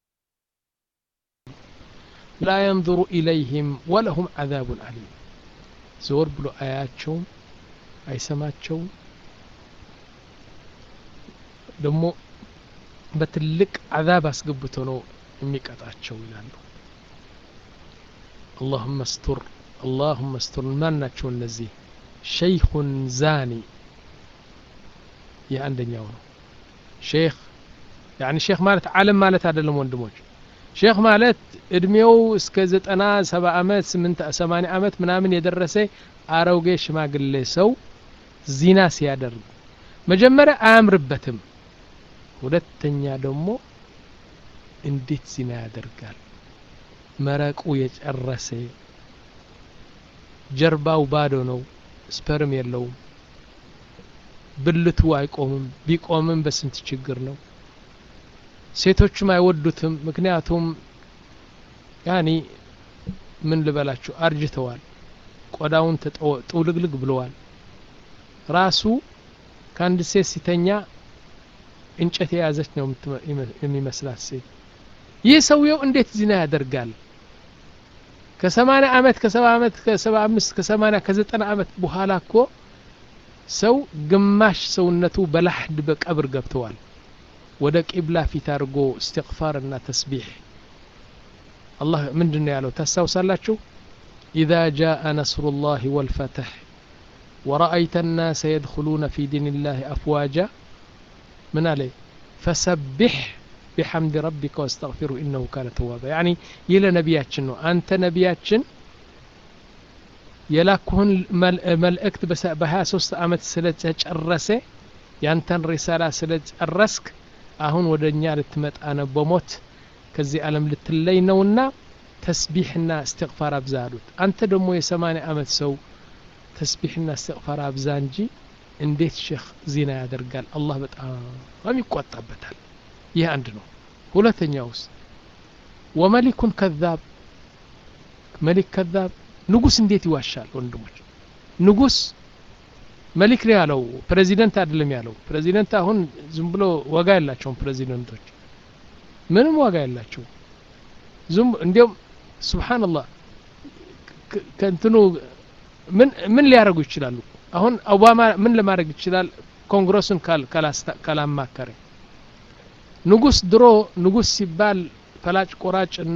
لا ينظر إليهم ولهم عذاب أليم ዘወር ብሎ አያቸውም አይሰማቸውም ደግሞ በትልቅ عذاب አስገብቶ ነው የሚቀጣቸው ይላሉ اللهم استر اللهم استر ማን ናቸው እነዚህ شيخ زاني የአንደኛው ነው ሼክ يعني ሼክ ማለት ዓለም ማለት አይደለም ወንድሞች ሼክ ማለት እድሜው እስከ ዘጠና ሰባ አመት ሰማንያ አመት ምናምን የደረሰ አሮጌ ሽማግሌ ሰው ዚና ሲያደርግ መጀመሪያ አያምርበትም ሁለተኛ ደግሞ እንዴት ዚና ያደርጋል መረቁ የጨረሰ ጀርባው ባዶ ነው ስፐርም የለውም ብልቱ አይቆምም ቢቆምም በስንት ችግር ነው ሴቶችም አይወዱትም ምክንያቱም ያኒ ምን ልበላችሁ አርጅተዋል ቆዳውን ተጠውልግልግ ብለዋል ራሱ ካንድ ሴት ሲተኛ እንጨት የያዘች ነው የሚመስላት ሴት ይህ ሰውየው እንዴት ዚና ያደርጋል ከ80 አመት ከ70 አመት ከ75 ከ80 ከ90 አመት በኋላ እኮ ሰው ግማሽ ሰውነቱ በላህድ በቀብር ገብተዋል ወደ ቂብላ ፊት አርጎ استغفار እና ተስቢህ አላህ ምንድነው ያለው ታሳውሳላችሁ اذا جاء نصر الله والفتح ورأيت الناس يدخلون في دين الله أفواجا من عليه فسبح بحمد ربك واستغفره إنه كان توابا يعني يلا نبياتشن أنت نبياتشن يلاكون ملأكت بس بها سوست أمت سلت أرسه يانتن رسالة سلت الرسك أهون ودنيا لتمت أنا بموت كزي ألم لتلينونا تسبيحنا استغفار أبزالوت أنت دمو يسماني أمت سو تسبيحنا استغفار أبزانجي انديت شيخ زينا يادرقال الله بتقام يقوطع بتال ይህ አንድ ነው ሁለተኛውስ ወመሊኩ ከذاب መሊክ ከذاب ንጉስ እንዴት ይዋሻል ወንድሞች ንጉስ መሊክ ነው ያለው ፕሬዚዳንት አይደለም ያለው ፕሬዚዳንት አሁን ዝም ብሎ ዋጋ ያላቸው ፕሬዚዳንቶች ምንም ዋጋ ያላቸው ዝም እንዲያው ሱብሃንአላህ ከንትኑ ምን ምን ሊያረጉ ይችላሉ አሁን ኦባማ ምን ለማድረግ ይችላል ኮንግረስን ካል ካላማከረ ንጉስ ድሮ ንጉስ ሲባል ፈላጭ ቆራጭና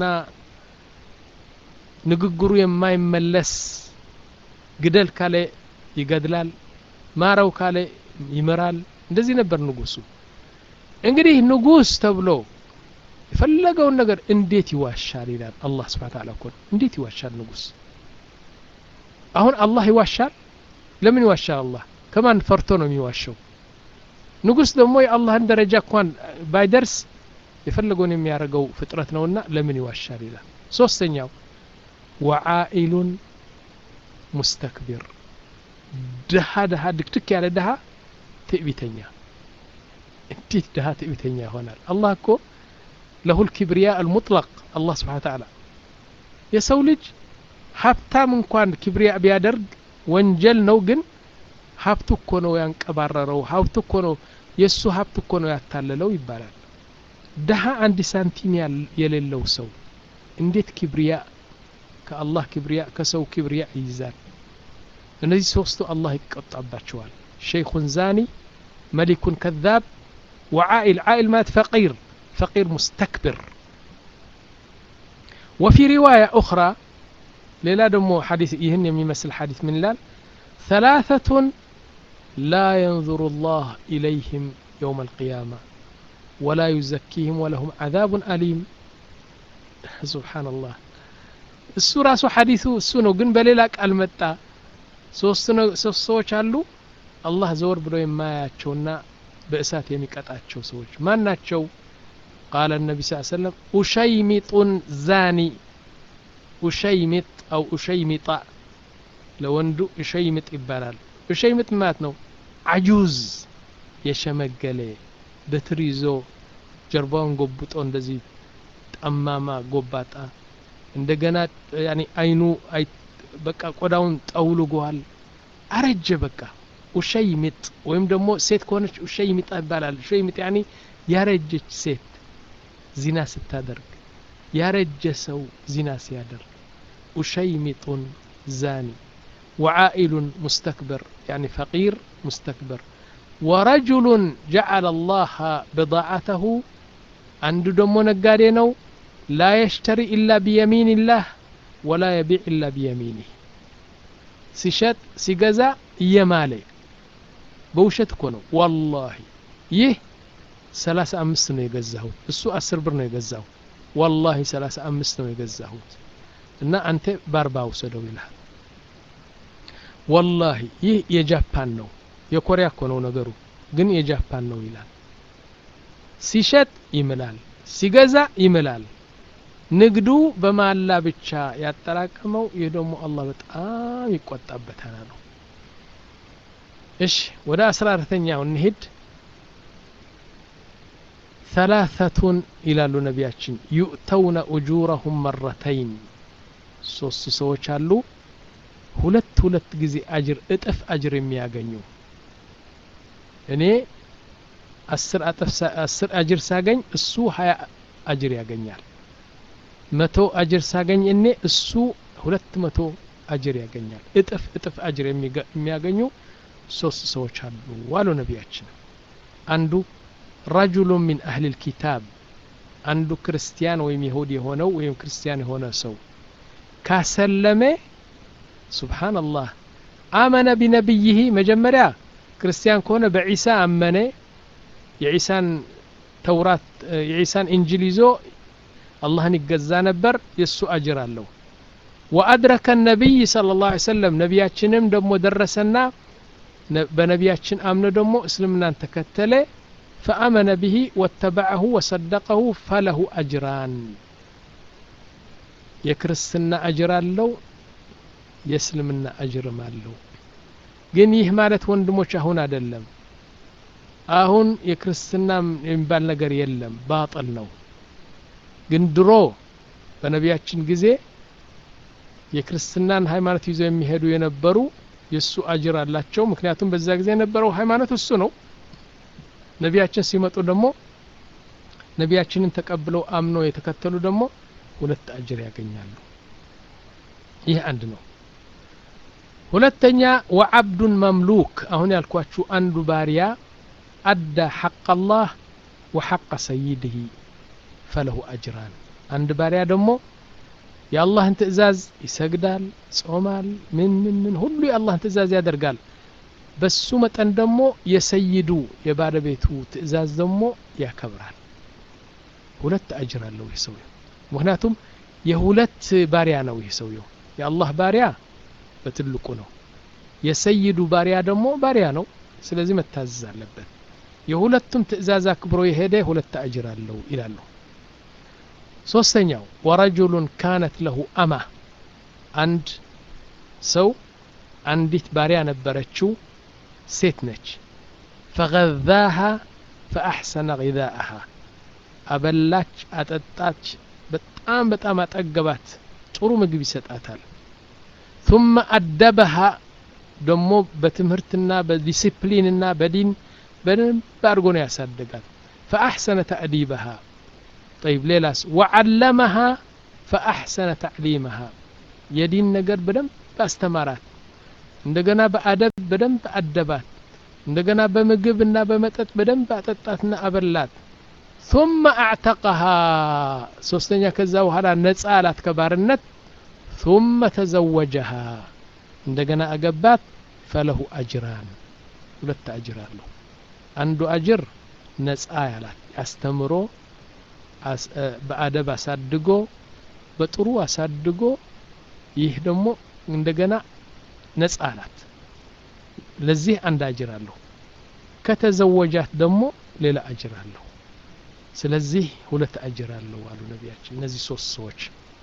ንግግሩ የማይመለስ ግደል ካለ ይገድላል ማራው ካለ ይመራል እንደዚህ ነበር ንጉሱ እንግዲህ ንጉስ ተብሎ የፈለገውን ነገር እንዴት ይዋሻል ይላል አላህ Subhanahu Wa Ta'ala እንዴት ይዋሻል ንጉስ አሁን አላህ ይዋሻል ለምን ይዋሻል አላህ ከማን ፈርቶ ነው የሚዋሸው ንጉስ ደግሞ የአላህን ደረጃ እንኳን ባይደርስ የፈለገውን የሚያረጋው ፍጥረት ነውና ለምን ይዋሻል ይላል ሶስተኛው ወዓኢሉን ሙስተክቢር ደሃ ደሃ ድክትክ ያለ ደሃ ትዕቢተኛ እንዴት ደሃ ትዕቢተኛ ይሆናል አላህ እኮ له الكبرياء المطلق الله سبحانه وتعالى የሰው ልጅ ሀብታም እንኳን ክብሪያ ቢያደርግ ወንጀል ነው ግን ሀብቱ እኮ ነው ያንቀባረረው ሀብቱ እኮ ነው የሱ ሀብቱ እኮ ነው ያታለለው ይባላል ደሃ አንድ ሳንቲም የሌለው ሰው እንዴት ክብሪያ ከአላህ ክብሪያ ከሰው ክብሪያ ይይዛል እነዚህ ሶስቱ አላህ ይቀጣባቸዋል ሸይኹን ዛኒ መሊኩን ከذاب وعائل عائل مات فقير فقير مستكبر وفي رواية أخرى ليلا دمو حديث يهن يمثل حديث من لال ثلاثة لا ينظر الله إليهم يوم القيامة ولا يزكيهم ولهم عذاب أليم سبحان الله السورة سو حديثه السنو قن بليلك المتا سوستو چالو الله زور بلو يما ياتشونا بأسات يميكات اتشو سوش ما ناتشو قال النبي صلى الله عليه وسلم أشيمط زاني أشيمط أو أشيمط لو اندو أشيمط إبالال أشيمط ماتنو عجوز يشمقلي بتريزو جربان قبطو اندزي تأماما قباتا እንደገና ያኒ አይኑ አይ በቃ ቆዳውን ጠውልጓል አረጀ በቃ ኡሸይሚጥ ወይም ደግሞ ሴት ከሆነች ኡሸይሚጣ ይባላል ኡሸይሚጥ يعني ያረጀች ሴት ዚና ስታደርግ ያረጀ ሰው ዚና ሲያደርግ ኡሸይሚጥ ዛኒ وعائل مستكبر يعني فقير مستكبر ورجل جعل الله بضاعته عنده دمو نقاري نو لا يشتري إلا بيمين الله ولا يبيع إلا بيمينه سيشت سيجزا يمالي بوشت كونو والله يه سلاس أمس نو يجزاهو السوء أسر بر نو يجزاهو والله سلاس أمس نو يجزاهو إن أنت بارباو سدوي لها والله يه يجابان نو يكوريا كونو نغرو ግን የጃፓን ነው ይላል ሲሸጥ ይምላል ሲገዛ ይምላል ንግዱ በማላ ብቻ ያጠራቀመው ይሄ ደግሞ አላህ በጣም ይቆጣበታል ነው እሺ ወደ አስራ አራተኛው እንሂድ ثلاثه ይላሉ ነቢያችን يؤتون اجورهم مرتين ሶስት ሰዎች አሉ ሁለት ሁለት ጊዜ አጅር እጥፍ አጅር የሚያገኙ እኔ አስር አጥፍ አስር አጅር ሳገኝ እሱ ሃያ አጅር ያገኛል መቶ አጅር ሳገኝ እኔ እሱ ሁለት መቶ አጅር ያገኛል እጥፍ እጥፍ አጅር የሚያገኙ ሶስት ሰዎች አሉ ዋሉ ነቢያችን አንዱ رجل من اهل الكتاب አንዱ ክርስቲያን ወይም ይሁዲ የሆነው ወይም ክርስቲያን የሆነ ሰው ካሰለመ سبحان الله آمن بنبيه መጀመሪያ ክርስቲያን ከሆነ በኢሳ አመነ የኢሳን ተውራት የኢሳን እንጂል ይዞ አላህን ይገዛ ነበር የሱ አጅር አለው وأدرك النبي صلى الله عليه وسلم ነቢያችንም ደግሞ ደረሰና በነቢያችን አምኖ ደግሞ እስልምናን ተከተለ فآمن به واتبعه وصدقه فله أجران የክርስትና አጅር አለው የእስልምና አጅርም አለው ግን ይህ ማለት ወንድሞች አሁን አይደለም አሁን የክርስትና የሚባል ነገር የለም ባጥል ነው ግን ድሮ በነቢያችን ጊዜ የክርስትናን ሃይማኖት ይዘው የሚሄዱ የነበሩ የሱ አጅር አላቸው ምክንያቱም በዛ ጊዜ የነበረው ሃይማኖት እሱ ነው ነቢያችን ሲመጡ ደግሞ ነቢያችንን ተቀብለው አምነው የተከተሉ ደግሞ ሁለት አጅር ያገኛሉ ይህ አንድ ነው ሁለተኛ وعبد مملوك አሁን ያልኳችሁ አንዱ ባሪያ أدى حق الله وحق سيده فله أجران عند ባሪያ ደግሞ የአላህን ትእዛዝ ይሰግዳል ጾማል ምን ምን ምን ሁሉ የአላህን ትእዛዝ ያደርጋል በሱ መጠን ደግሞ የሰይዱ የባለቤቱ ትእዛዝ ደግሞ ያከብራል ሁለት አጅር አለው ይህ ሰው ምክንያቱም የሁለት ባሪያ ነው ይህ ሰው የአላህ ባሪያ በትልቁ ነው የሰይዱ ባሪያ ደግሞ ባሪያ ነው ስለዚህ መታዘዝ አለበት የሁለቱም ትእዛዝ አክብሮ የሄደ ሁለት አጅር አለው ይላሉ ሶስተኛው ورجل كانت له أمة አንድ ሰው አንዲት ባሪያ ነበረችው ሴት ነች فغذاها فأحسن غذاءها አበላች አጠጣች በጣም በጣም አጠገባት ጥሩ ምግብ ይሰጣታል ثم أدبها ደሞ በትምህርትና በዲሲፕሊንና በዲን በደንብ አድርጎ ነው ያሳደጋት فأحسن تأديبها طيب ليلاس وعلمها فأحسن تعليمها የዲን ነገር በደንብ አስተማራት እንደገና በአደብ በደንብ አደባት እንደገና በምግብና በመጠጥ በደንብ አጠጣትና አበላት ثم اعتقها ሶስተኛ ከዛ በኋላ ነፃ አላት ከባርነት ثم تزوجها እንደገና አገባት فله أجران ሁለት አጅር አለው አንዱ አጅር ነፃ ያላት አስተምሮ በአደብ አሳድጎ በጥሩ አሳድጎ ይህ ደግሞ እንደገና ነፃ አላት ለዚህ አንድ አጅር አለው ከተዘወጃት ደግሞ ሌላ አጅር አለው ስለዚህ ሁለት አጅር አለው አሉ ነቢያችን እነዚህ ሶስት ሰዎች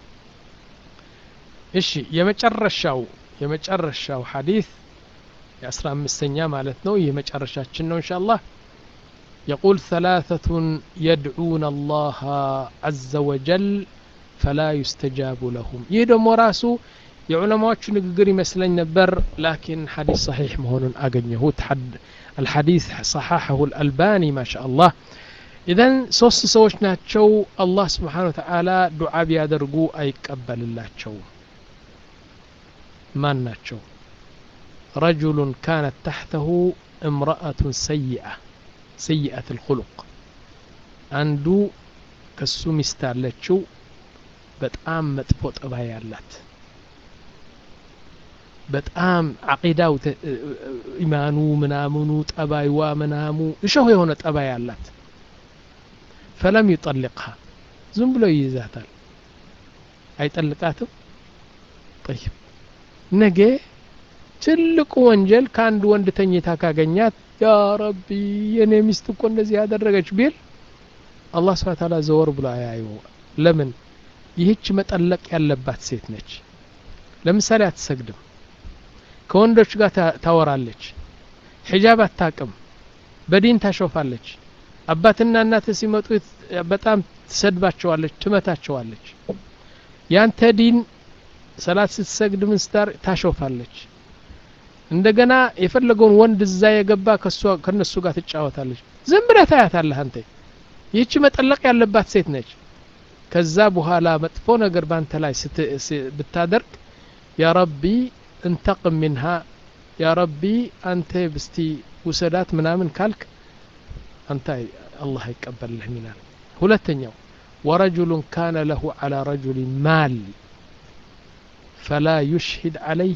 እሺ የመጨረሻው የመጨረሻው ሐዲስ የአስራ አምስተኛ ማለት ነው የመጨረሻችን ነው ኢንሻአላህ يقول ثلاثة يدعون الله عز وجل فلا يستجاب لهم ይህ ደግሞ ራሱ የዑለማዎቹ ንግግር ይመስለኝ ነበር ላኪን ሐዲስ صحيح መሆኑን አገኘሁት الحديث صححه الألباني ما شاء الله إذن ሶስት ሰዎች ናቸው አላህ Subhanahu Wa Ta'ala ዱዓ ቢያደርጉ አይቀበልላቸው ማን ናቸው رجل كانت تحته امرأة سيئة سيئة الخلق አንዱ ከሱ ሚስት አለችው በጣም መጥፎ ጠባይ ያላት በጣም አቂዳው ኢማኑ ምናምኑ ጠባይዋ ምናሙ እሸሁ የሆነ ጠባይ ያላት فلم يطلقها ዝም ብሎ ይይዛታል አይጠልቃትም طيب ነገ ትልቁ ወንጀል ከአንድ ወንድ ተኝታ ካገኛት ያ ረቢ የኔ ሚስት እኮ እንደዚህ ያደረገች ቢል አላህ Subhanahu Wa Ta'ala ዘወር ብሎ አያዩ ለምን ይህች መጠለቅ ያለባት ሴት ነች ለምሳሌ አትሰግድም ከወንዶች ጋር ታወራለች ሒጃብ አታቅም በዲን ታሾፋለች አባትና እናት ሲመጡ በጣም ትሰድባቸዋለች ትመታቸዋለች ያንተ ዲን ሰላት ስትሰግድ ምን ስታር ታሾፋለች እንደገና የፈለገውን ወንድ እዛ የገባ ከሷ ከነሱ ጋር ትጫወታለች ዝም ብለህ ታያታለህ አንተ ይህች መጠለቅ ያለባት ሴት ነች ከዛ በኋላ መጥፎ ነገር ባንተ ላይ ብታደርግ ያ ረቢ انتقم منها يا ربي أنت بستي وسدات منامن كالك أنت الله يقبل له منال ሁለተኛው ورجل كان له على رجل مال فلا يشهد عليه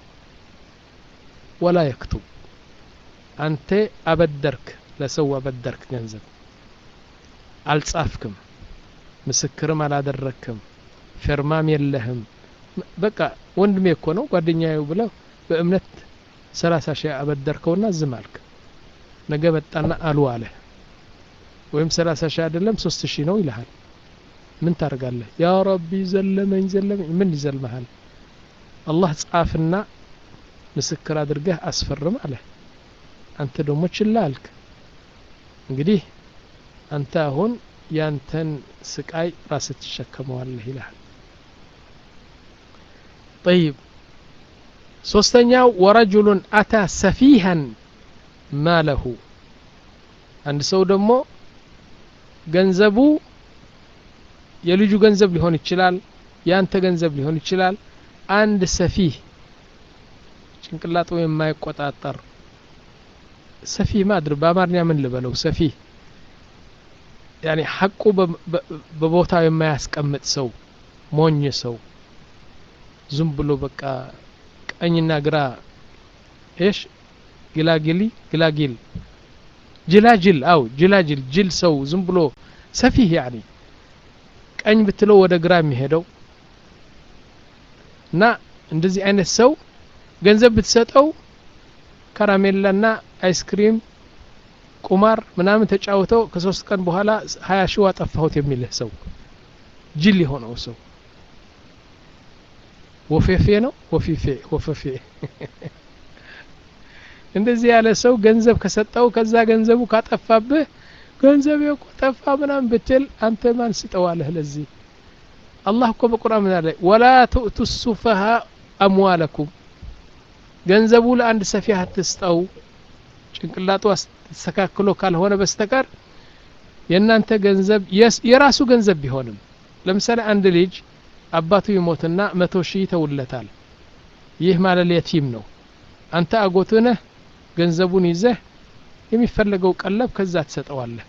ولا يكتب أنت أبدرك لسوى أبدرك ገንዘብ አልጻፍክም ምስክርም አላደረክም ፍርማም የለህም በቃ ወንድሜ እኮ ነው ጓደኛዬው ብለው በእምነት ሰላሳ ሺህ አበደርከውና ዝም አልክ ነገ መጣና አሉ አለ ወይም ሰላሳ ሺህ አይደለም ሶስት ሺህ ነው ይልሃል ምን ታርጋለህ ያ ረቢ ዘለመኝ ዘለመኝ ምን ይዘልመሃል አላህ ጻፍና ምስክር አድርገህ አስፈርም አለ አንተ ደግሞ ችላ አልክ እንግዲህ አንተ አሁን ያንተን ስቃይ ራስህ ትሸከመዋለህ ይልሃል طيب ሶስተኛው ورجل أتى سفيها ماله አንድ ሰው ደግሞ ገንዘቡ የልጁ ገንዘብ ሊሆን ይችላል ያንተ ገንዘብ ሊሆን ይችላል አንድ ሰፊህ ጭንቅላቱ የማይቆጣጠር ሰፊህ ማድር በአማርኛ ምን ልበለው ሰፊህ يعني ሐቁ በቦታው የማያስቀምጥ ሰው ሞኝ ሰው ዝም ብሎ በቃ ቀኝና ግራ ايش ግላግሊ ግላግል ጅላጅል አው ጅላጅል ጅል ሰው ዝም ብሎ ሰፊህ يعني ቀኝ ብትለው ወደ ግራ የሚሄደው እና እንደዚህ አይነት ሰው ገንዘብ ብትሰጠው ካራሜላና አይስክሪም ቁማር ምናምን ተጫውተው ከሶስት ቀን በኋላ ሀያ ሺህ አጠፋሁት የሚልህ ሰው ጅል የሆነው ሰው ወፈፌ ነው ወፈፌ ወፈፌ እንደዚህ ያለ ሰው ገንዘብ ከሰጠው ከዛ ገንዘቡ ካጠፋብህ ገንዘብ የቆጠፋ ምናምን ብትል አንተ ማን ስጠዋለህ ለዚህ አላህ እኮ በቁርአን ምን አለ ولا تؤتوا السفهاء اموالكم ገንዘቡ ለአንድ ሰፊህ አትስጠው ጭንቅላቱ አስተካክሎ ካልሆነ በስተቀር የናንተ ገንዘብ የራሱ ገንዘብ ቢሆንም ለምሳሌ አንድ ልጅ አባቱ ይሞትና መቶ ሺህ ተውለታል ይህ ማለት የቲም ነው አንተ አጎቱነ ገንዘቡን ይዘህ የሚፈልገው ቀለብ ከዛ ተሰጠዋለህ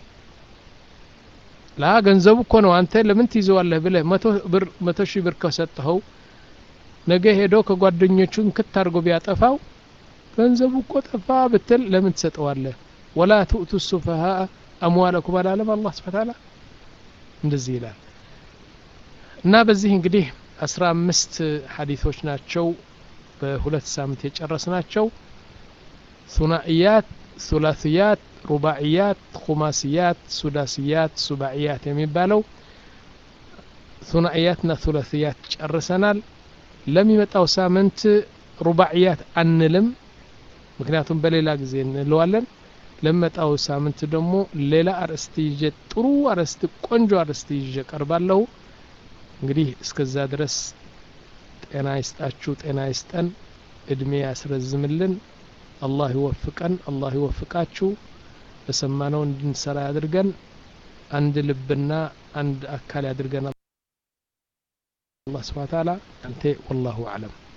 ላ ገንዘቡ እኮ ነው አንተ ለምን ትይዘዋለህ ብለህ መቶ ብር መቶ ሺህ ብር ከሰጠኸው ነገ ሄዶ ከጓደኞቹን ከታርጎ ቢያጠፋው ገንዘቡ እኮ ጠፋ ብትል ለምን ትሰጠዋለህ ولا تؤتوا السفهاء اموالكم على الله سبحانه وتعالى እንደዚህ ይላል እና በዚህ እንግዲህ አስራ አምስት ሐዲሶች ናቸው በሁለት ሳምንት የጨረስናቸው ሱናኢያት ሱላሲያት ሩባኢያት ኹማሲያት ሱዳሲያት ሱባኢያት የሚባለው ሱናኢያትና ሱላሲያት ጨርሰናል ለሚመጣው ሳምንት ሩባኢያት አንልም ምክንያቱም በሌላ ጊዜ እንለዋለን ለመጣው ሳምንት ደግሞ ሌላ አርስቲ ይዤ ጥሩ አርስቲ ቆንጆ አርስቲ ይዤ ቀርባለሁ እንግዲህ እስከዛ ድረስ ጤና ይስጣችሁ ጤና ይስጠን እድሜ ያስረዝምልን አላህ ይወፍቀን አላህ ይወፍቃችሁ በሰማነው እንድንሰራ ያድርገን አንድ ልብና አንድ አካል ያድርገን አላህ Subhanahu Wa Ta'ala አንተ والله أعلم